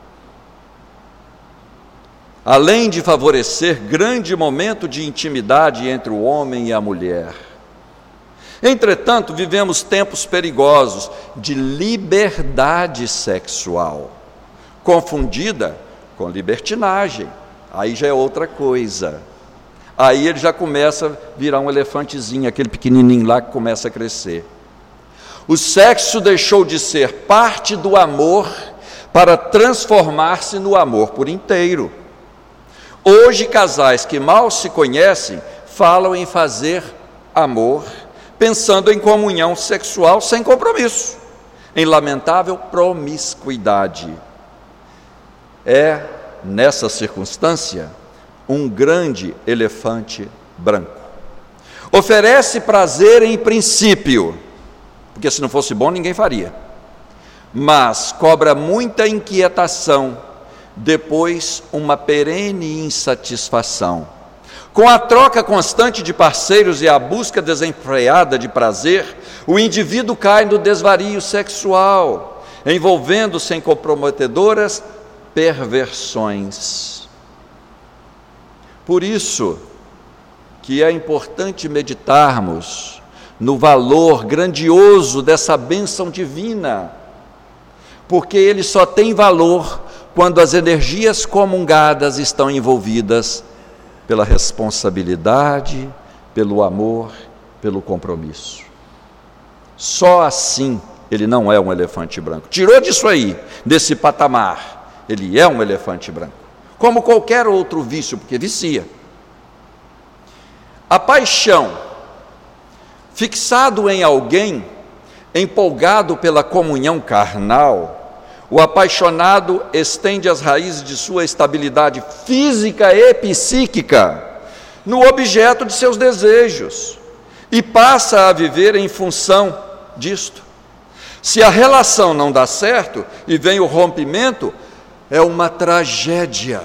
Além de favorecer grande momento de intimidade entre o homem e a mulher. Entretanto, vivemos tempos perigosos de liberdade sexual, confundida com libertinagem. Aí já é outra coisa. Aí ele já começa a virar um elefantezinho, aquele pequenininho lá que começa a crescer. O sexo deixou de ser parte do amor para transformar-se no amor por inteiro. Hoje, casais que mal se conhecem falam em fazer amor, pensando em comunhão sexual sem compromisso, em lamentável promiscuidade. É, nessa circunstância, um grande elefante branco. Oferece prazer em princípio, porque se não fosse bom ninguém faria, mas cobra muita inquietação, depois uma perene insatisfação. Com a troca constante de parceiros e a busca desenfreada de prazer, o indivíduo cai no desvario sexual, envolvendo-se em comprometedoras perversões. Por isso que é importante meditarmos no valor grandioso dessa bênção divina, porque ele só tem valor quando as energias comungadas estão envolvidas pela responsabilidade, pelo amor, pelo compromisso. Só assim ele não é um elefante branco. Tirou disso aí, desse patamar, ele é um elefante branco. Como qualquer outro vício, porque vicia. A paixão, fixado em alguém, empolgado pela comunhão carnal, o apaixonado estende as raízes de sua estabilidade física e psíquica no objeto de seus desejos e passa a viver em função disto. Se a relação não dá certo e vem o rompimento, é uma tragédia.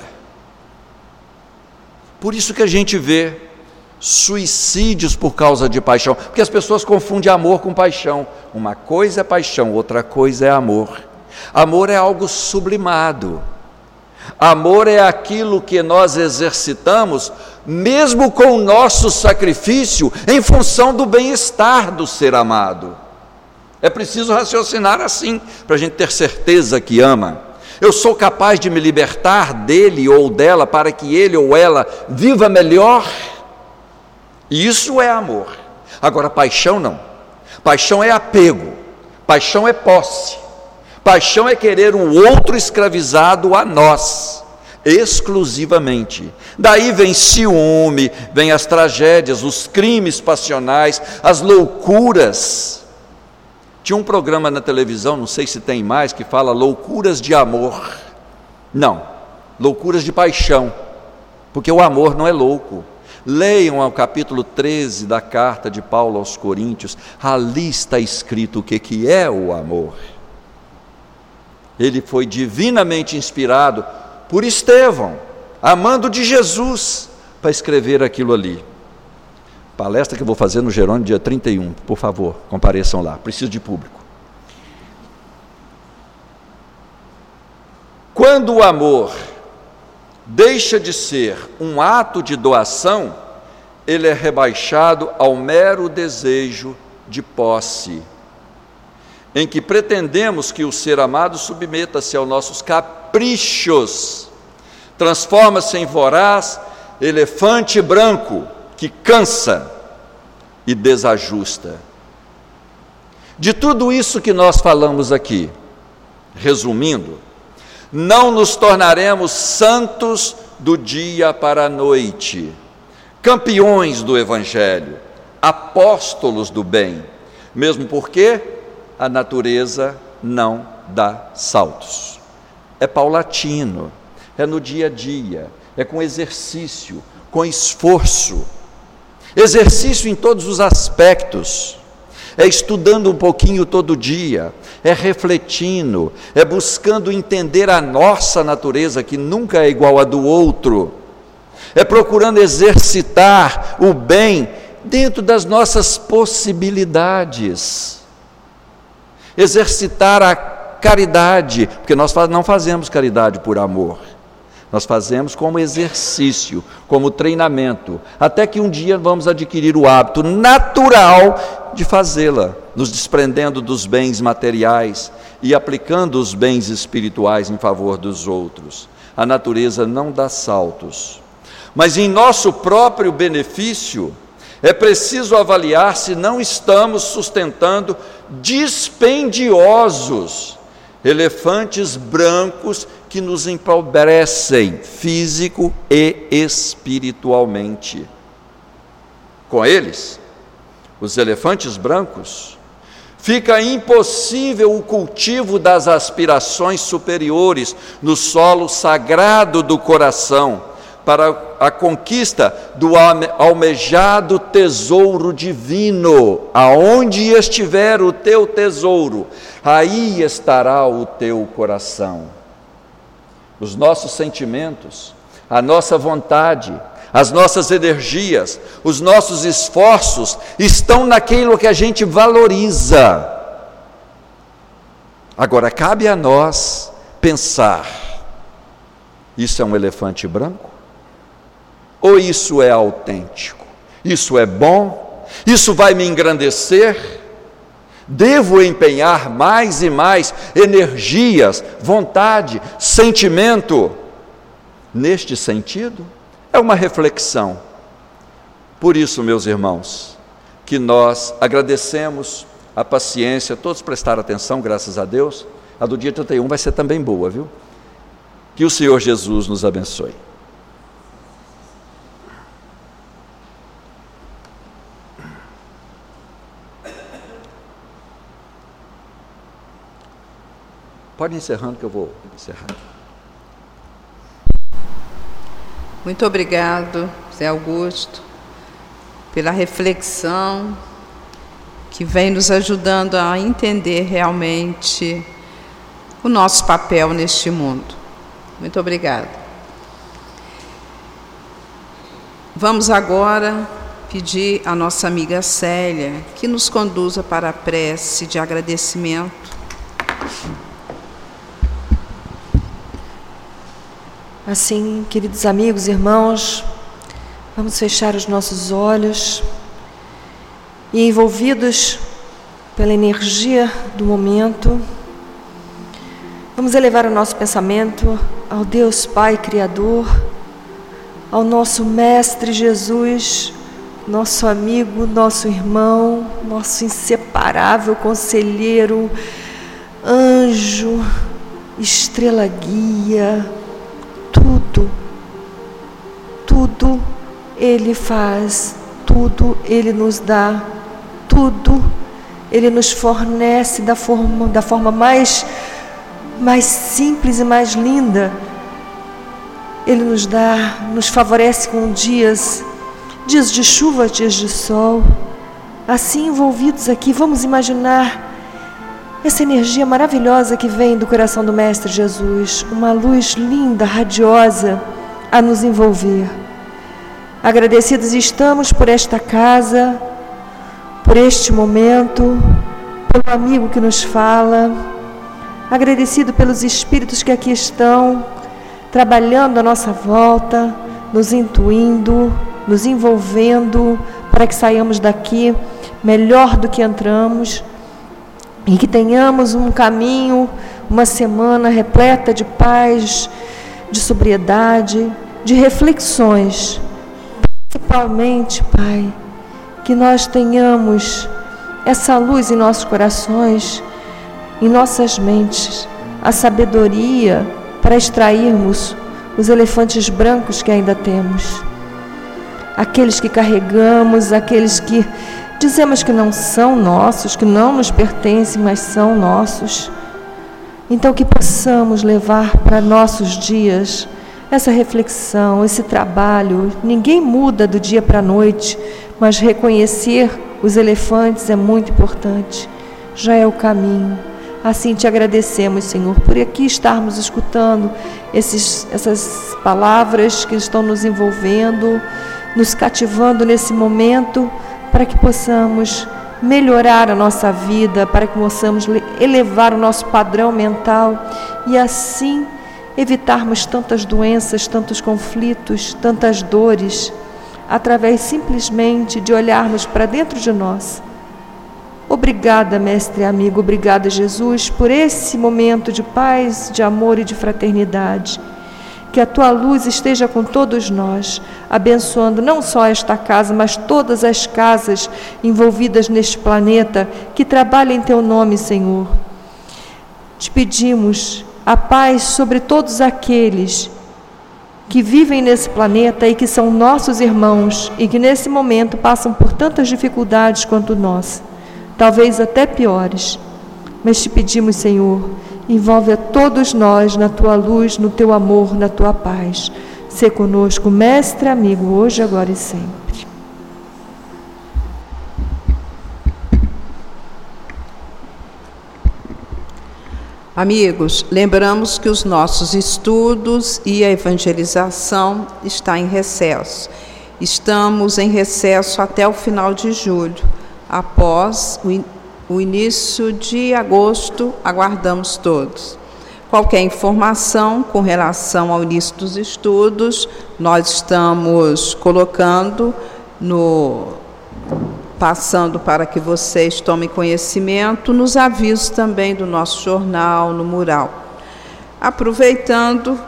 Por isso que a gente vê suicídios por causa de paixão, porque as pessoas confundem amor com paixão. Uma coisa é paixão, outra coisa é amor. Amor é algo sublimado. Amor é aquilo que nós exercitamos, mesmo com o nosso sacrifício, em função do bem-estar do ser amado. É preciso raciocinar assim, para a gente ter certeza que ama. Eu sou capaz de me libertar dele ou dela para que ele ou ela viva melhor. Isso é amor. Agora, paixão não. Paixão é apego. Paixão é posse. Paixão é querer um outro escravizado a nós, exclusivamente. Daí vem ciúme, vem as tragédias, os crimes passionais, as loucuras. Tinha um programa na televisão, não sei se tem mais, que fala loucuras de amor. Não, loucuras de paixão, porque o amor não é louco. Leiam o capítulo treze da carta de Paulo aos Coríntios, ali está escrito o que, que é o amor. Ele foi divinamente inspirado por Estevão, amando de Jesus, para escrever aquilo ali. Palestra que eu vou fazer no Jerônimo, dia trinta e um, por favor, compareçam lá, preciso de público. Quando o amor deixa de ser um ato de doação, ele é rebaixado ao mero desejo de posse, em que pretendemos que o ser amado submeta-se aos nossos caprichos, transforma-se em voraz elefante branco que cansa e desajusta. De tudo isso que nós falamos aqui, resumindo, não nos tornaremos santos do dia para a noite, campeões do Evangelho, apóstolos do bem, mesmo porque a natureza não dá saltos. É paulatino, é no dia a dia, é com exercício, com esforço, exercício em todos os aspectos, é estudando um pouquinho todo dia, é refletindo, é buscando entender a nossa natureza, que nunca é igual à do outro, é procurando exercitar o bem dentro das nossas possibilidades, exercitar a caridade, porque nós não fazemos caridade por amor, nós fazemos como exercício, como treinamento, até que um dia vamos adquirir o hábito natural de fazê-la, nos desprendendo dos bens materiais e aplicando os bens espirituais em favor dos outros. A natureza não dá saltos, mas em nosso próprio benefício, é preciso avaliar se não estamos sustentando dispendiosos elefantes brancos que nos empobrecem físico e espiritualmente. Com eles, os elefantes brancos, fica impossível o cultivo das aspirações superiores no solo sagrado do coração, para a conquista do almejado tesouro divino. Aonde estiver o teu tesouro, aí estará o teu coração. Os nossos sentimentos, a nossa vontade, as nossas energias, os nossos esforços estão naquilo que a gente valoriza. Agora, cabe a nós pensar: isso é um elefante branco? Ou isso é autêntico? Isso é bom? Isso vai me engrandecer? Devo empenhar mais e mais energias, vontade, sentimento neste sentido? É uma reflexão. Por isso, meus irmãos, que nós agradecemos a paciência, todos prestaram atenção, graças a Deus. A do dia trinta e um vai ser também boa, viu? Que o Senhor Jesus nos abençoe. Pode ir encerrando que eu vou encerrar. Muito obrigado, Zé Augusto, pela reflexão que vem nos ajudando a entender realmente o nosso papel neste mundo. Muito obrigada. Vamos agora pedir à nossa amiga Célia que nos conduza para a prece de agradecimento. Assim, queridos amigos, irmãos, vamos fechar os nossos olhos e, envolvidos pela energia do momento, vamos elevar o nosso pensamento ao Deus Pai Criador, ao nosso Mestre Jesus, nosso amigo, nosso irmão, nosso inseparável conselheiro, anjo, estrela guia. Tudo, tudo Ele faz, tudo Ele nos dá, tudo Ele nos fornece da forma, da forma mais, mais simples e mais linda. Ele nos dá, nos favorece com dias, dias de chuva, dias de sol. Assim, envolvidos aqui, vamos imaginar essa energia maravilhosa que vem do coração do Mestre Jesus, uma luz linda, radiosa, a nos envolver. Agradecidos estamos por esta casa, por este momento, pelo amigo que nos fala, agradecido pelos espíritos que aqui estão, trabalhando à nossa volta, nos intuindo, nos envolvendo, para que saiamos daqui melhor do que entramos e que tenhamos um caminho, uma semana repleta de paz, de sobriedade, de reflexões. Principalmente, Pai, que nós tenhamos essa luz em nossos corações, em nossas mentes, a sabedoria para extrairmos os elefantes brancos que ainda temos, aqueles que carregamos, aqueles que dizemos que não são nossos, que não nos pertencem, mas são nossos. Então que possamos levar para nossos dias essa reflexão, esse trabalho. Ninguém muda do dia para a noite, mas reconhecer os elefantes é muito importante, já é o caminho. Assim te agradecemos, Senhor, por aqui estarmos escutando esses, essas palavras que estão nos envolvendo, nos cativando nesse momento, para que possamos melhorar a nossa vida, para que possamos elevar o nosso padrão mental e assim evitarmos tantas doenças, tantos conflitos, tantas dores, através simplesmente de olharmos para dentro de nós. Obrigada, mestre amigo, obrigada, Jesus, por esse momento de paz, de amor e de fraternidade. Que a tua luz esteja com todos nós, abençoando não só esta casa, mas todas as casas envolvidas neste planeta que trabalham em teu nome, Senhor. Te pedimos a paz sobre todos aqueles que vivem nesse planeta e que são nossos irmãos e que nesse momento passam por tantas dificuldades quanto nós, talvez até piores. Mas te pedimos, Senhor, envolve a todos nós na tua luz, no teu amor, na tua paz. Sê conosco, mestre amigo, hoje, agora e sempre. Amigos, lembramos que os nossos estudos e a evangelização estão em recesso. Estamos em recesso até o final de julho. Após o, in o início de agosto, aguardamos todos. Qualquer informação com relação ao início dos estudos, nós estamos colocando no... passando para que vocês tomem conhecimento nos avisos também do nosso jornal, no mural. Aproveitando,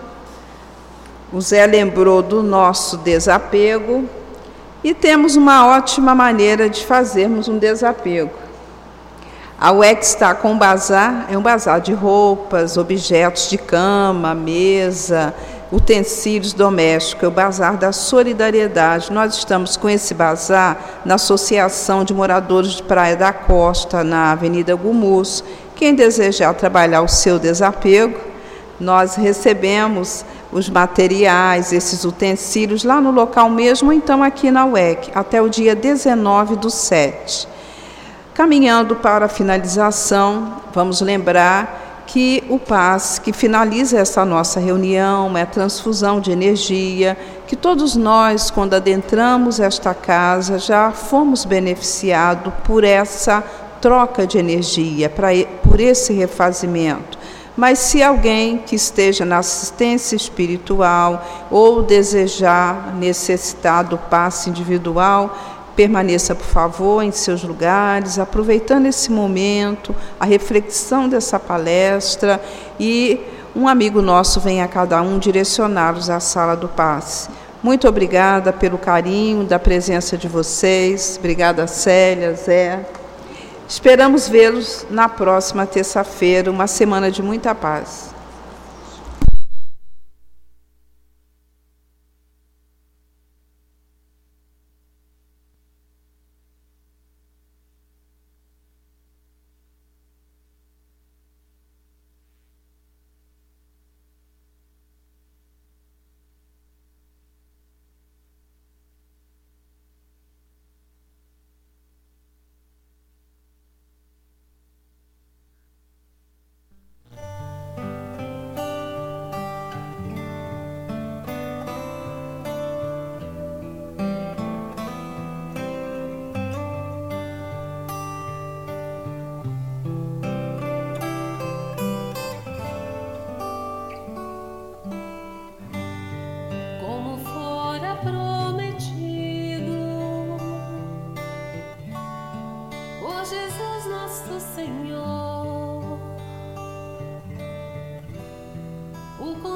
o Zé lembrou do nosso desapego e temos uma ótima maneira de fazermos um desapego. A U E C está com um bazar, é um bazar de roupas, objetos de cama, mesa, utensílios domésticos, é o Bazar da Solidariedade. Nós estamos com esse bazar na Associação de Moradores de Praia da Costa, na Avenida Gumus. Quem desejar trabalhar o seu desapego, nós recebemos os materiais, esses utensílios, lá no local mesmo, então aqui na U E C, até o dia dezenove do sete. Caminhando para a finalização, vamos lembrar que o passe que finaliza essa nossa reunião é a transfusão de energia, que todos nós, quando adentramos esta casa, já fomos beneficiados por essa troca de energia, pra, por esse refazimento. Mas se alguém que esteja na assistência espiritual ou desejar necessitar do passe individual, permaneça, por favor, em seus lugares, aproveitando esse momento, a reflexão dessa palestra, e um amigo nosso vem a cada um direcioná-los à sala do passe. Muito obrigada pelo carinho da presença de vocês. Obrigada, Célia, Zé. Esperamos vê-los na próxima terça-feira, uma semana de muita paz.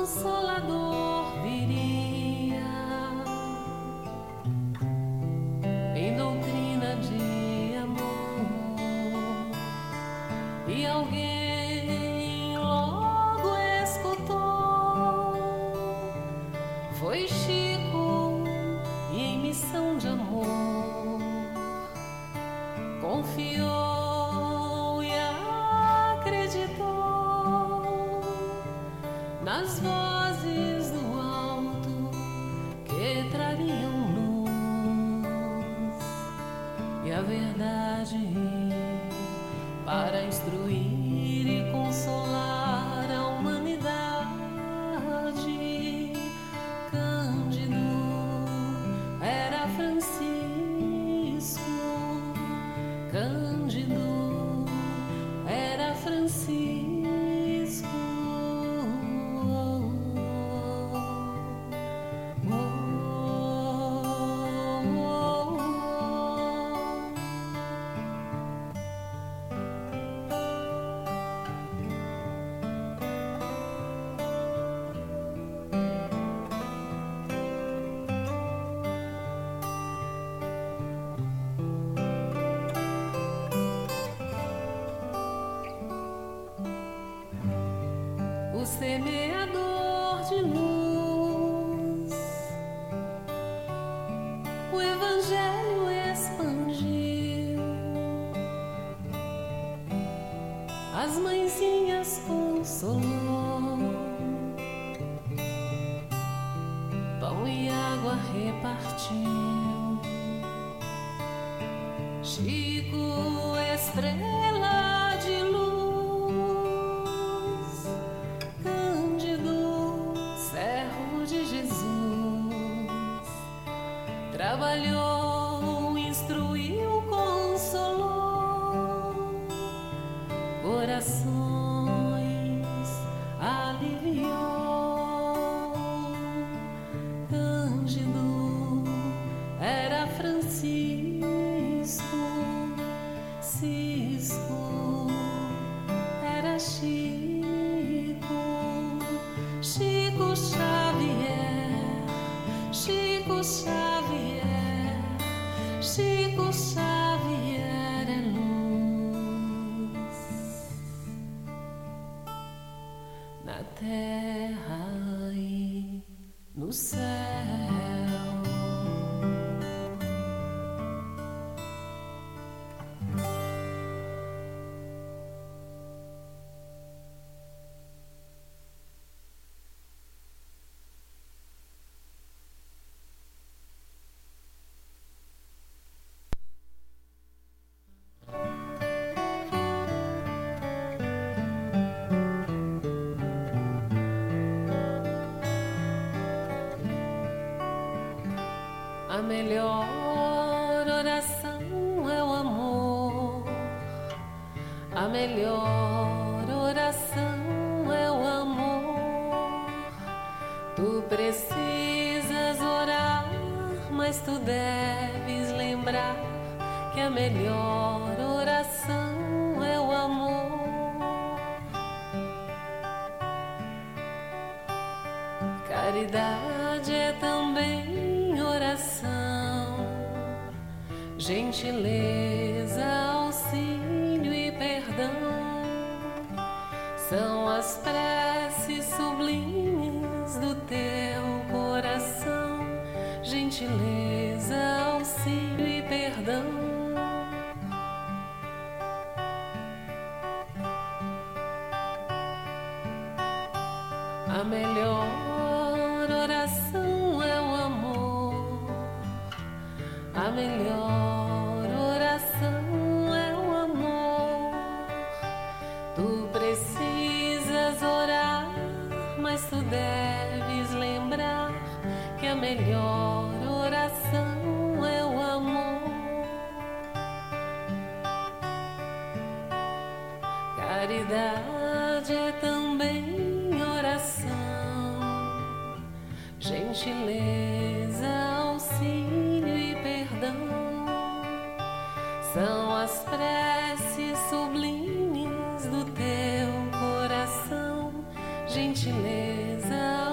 Consolador viria em doutrina de amor, e alguém logo escutou. Foi Chico e em missão de amor confiou e acreditou nas vozes do alto que trariam luz e a verdade para instruir e consolar a humanidade. Cândido era Francisco, Cândido era Francisco. O semeador de luz, o Evangelho expandiu, as mãezinhas consolou, pão e água repartiu. Chico, estrela de luz, trabalhou, instruiu, consolou, corações aliviou. Cândido era Francisco, Cisco era Chico, Chico Xavier, Chico Xavier, Chico Xavier é luz na terra e no céu. A melhor oração é o amor, a melhor oração é o amor. Tu precisas orar, mas tu deves lembrar que a melhor oração é o amor. Caridade é também oração, gentileza, auxílio e perdão são as preces sublimes do teu coração. Gentileza, auxílio e perdão. A melhor oração é o amor, a melhor oração é o amor. Tu precisas orar, mas tu deves lembrar que a melhor oração é o amor. Caridade é também oração, gentileza, auxílio e perdão são as preces sublimes do teu coração. Gentileza,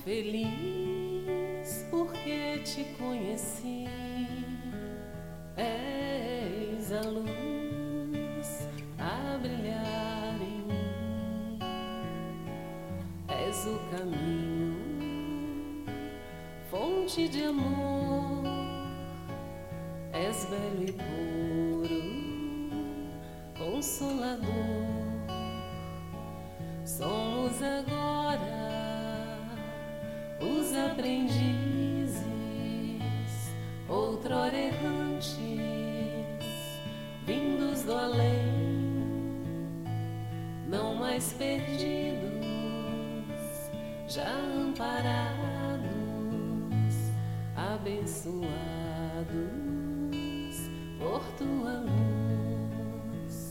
Feliz porque te conheci, és a luz a brilhar em mim, és o caminho, fonte de amor, és belo e puro, consolador. Somos agora os aprendizes, outrora errantes, vindos do além, não mais perdidos, já amparados, abençoados por tua luz.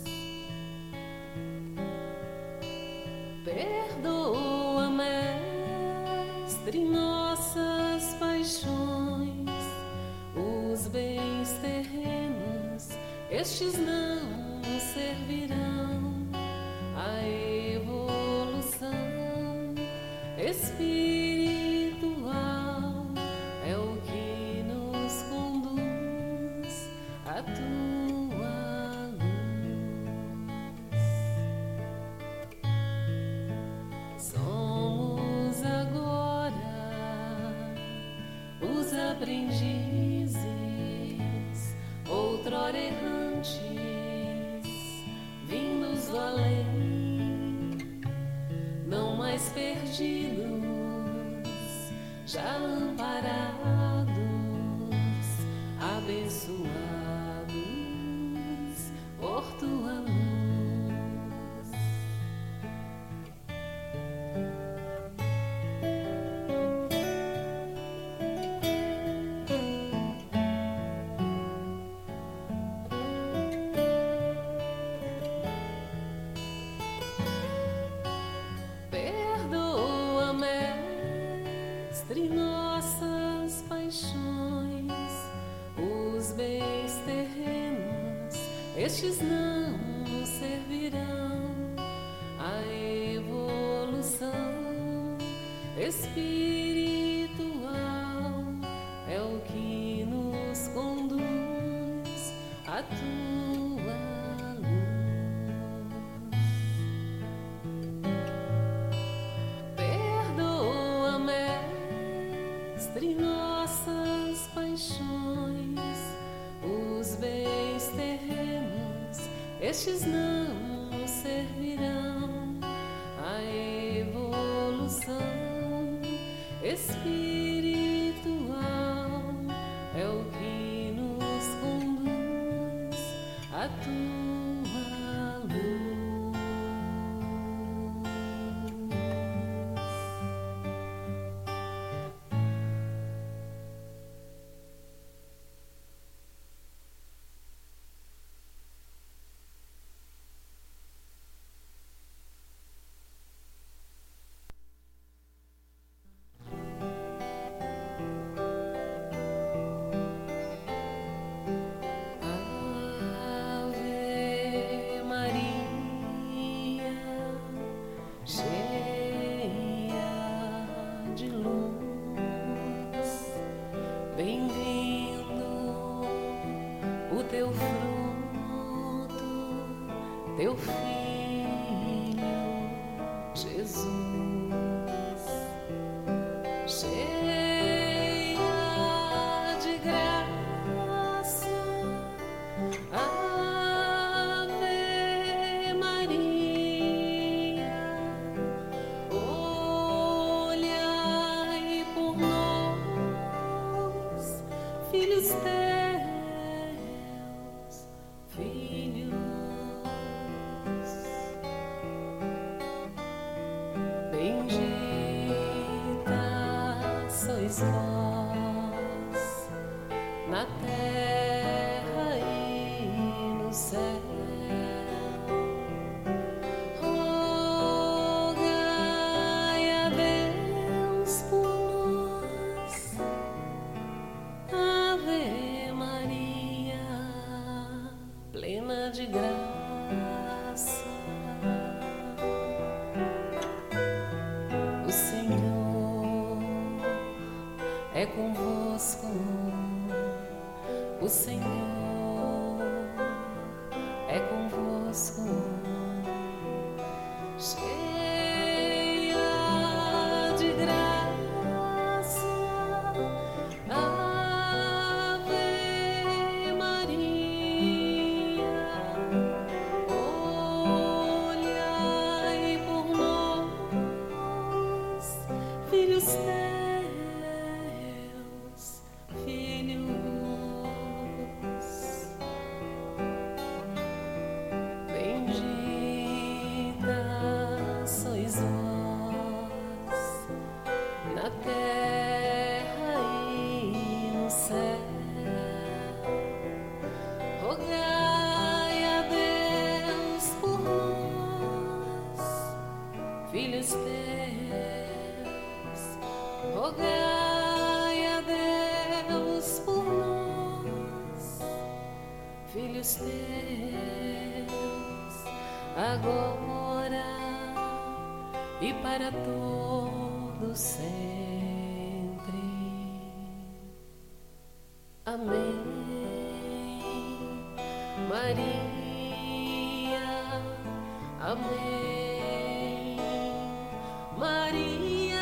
Perdoa, Mestre, nossas paixões, os bens terrenos, estes não nos servirão. A evolução espiritual é o que nos conduz a tua luz. Somos agora os aprendizes, outrora errantes, vindos do além, não mais perdidos, já amparados, abençoados por tua luz. Perdoa, Mestre, nossas paixões, os bens terrenos, estes não nos servirão. A evolução espiritual é o que nos conduz a tua luz. Perdoa, Mestre, nossas paixões, os bens terrenos, estes não nos servirão. A evolução espiritual é o que nos conduz a tua luz. Ave Maria, cheia de luz, bem-vindo o teu fruto, teu filho Jesus. Cheia de graça, Ave Maria, olhai por nós, filhos teus, filhos. Bendita sois vós na terra e no céu. Rogai a Deus por nós, Ave Maria, plena de graça. O Senhor cheia de graça, Ave Maria, olhai por nós, filhos teus, filhos. Bendita sois vós na terra e no céu. Rogai a Deus por nós, filhos teus. Rogai a Deus por nós, filhos teus, agora e para todos sempre. Amém. Maria, amém. Maria.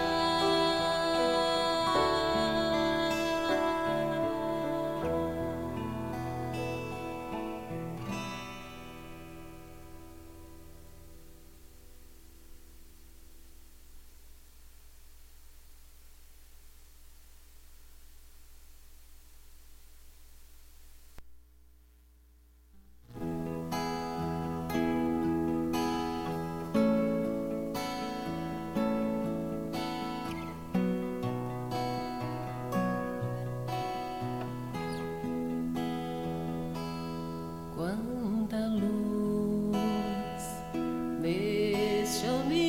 Quanta luz neste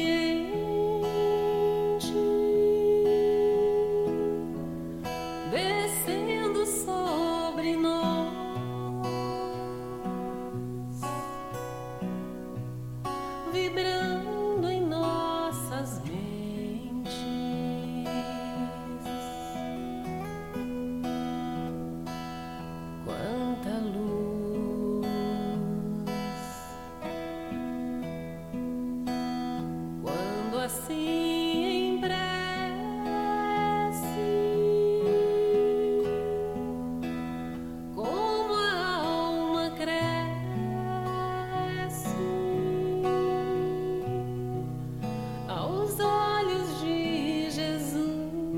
ambiente, descendo sobre nós, vibrando em nossas mentes. Quanta luz, quando assim em prece, como a alma cresce aos olhos de Jesus.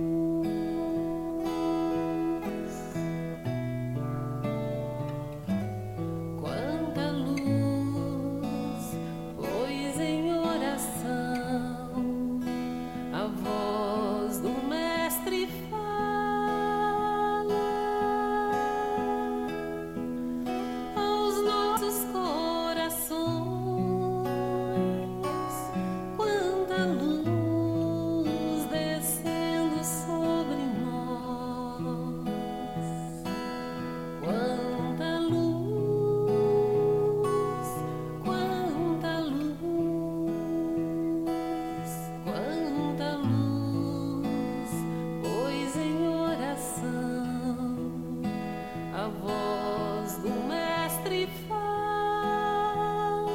Quanta luz, pois em oração a voz do Mestre fala aos nossos corações. Quanta luz descendo sobre nós. Quanta luz, quanta luz, quanta luz, pois em oração a voz do Mestre fala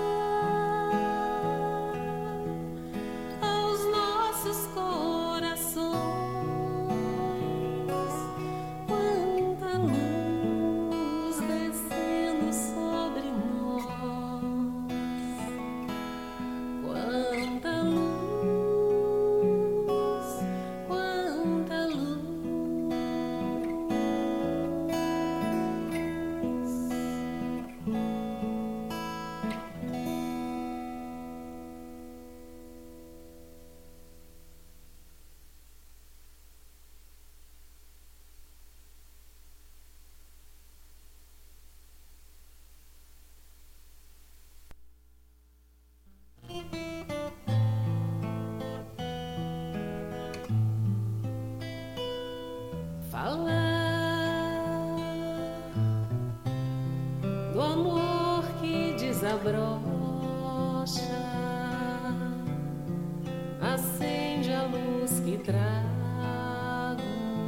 aos nossos corações. Quanta luz descendo sobre nós. Quanta luz, quanta luz. Falar do amor que desabrocha, acende a luz que trago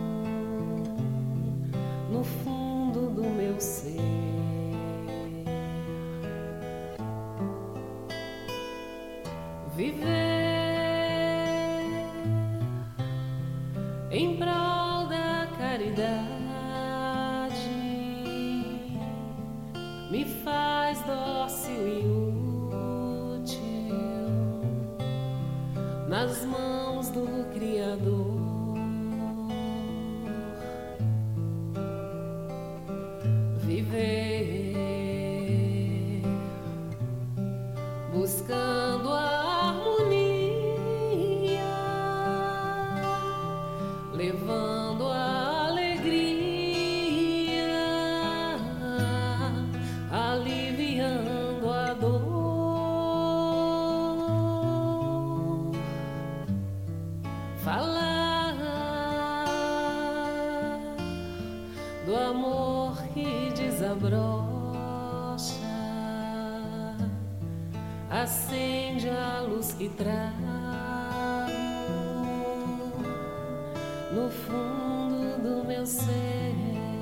no fundo do meu ser. viver em prol da caridade me faz dócil e útil nas mãos do Criador. Viver buscando a harmonia, levando a alegria, aliviando a dor, falar do amor que desabrocha, acende a luz que trago no fundo do meu ser.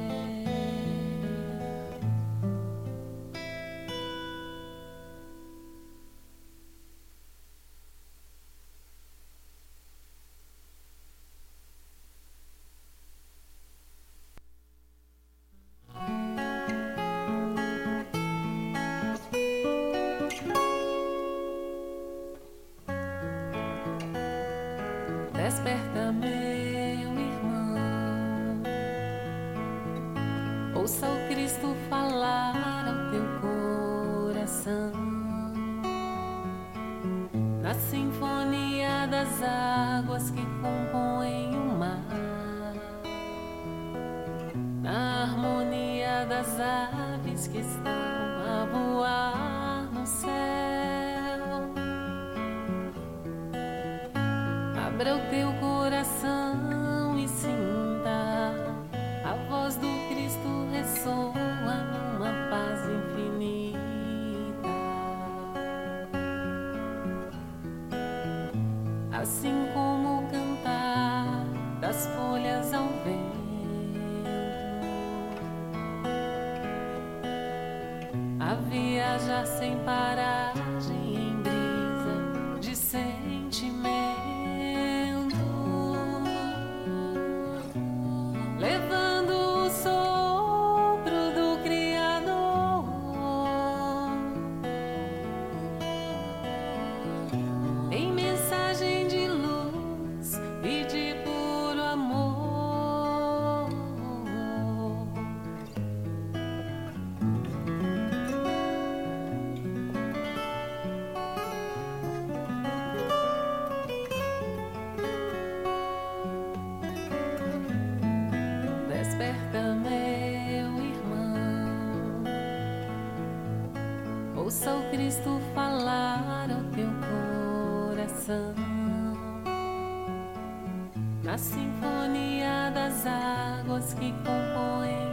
Desperta, meu irmão, ouça o Cristo falar ao teu coração, na sinfonia das águas que compõem o mar, na harmonia das aves que estão a voar no céu. Abra o teu coração e sinta a voz do Cristo ressoa numa paz infinita. Assim como o cantar das folhas ao vento, a viajar sem paragem em brisa de sentimento, levando o sopro do Criador, em mensagem de luz e de puro amor. Desperta, meu irmão, ouça o Cristo falar ao teu coração, na sinfonia das águas que compõem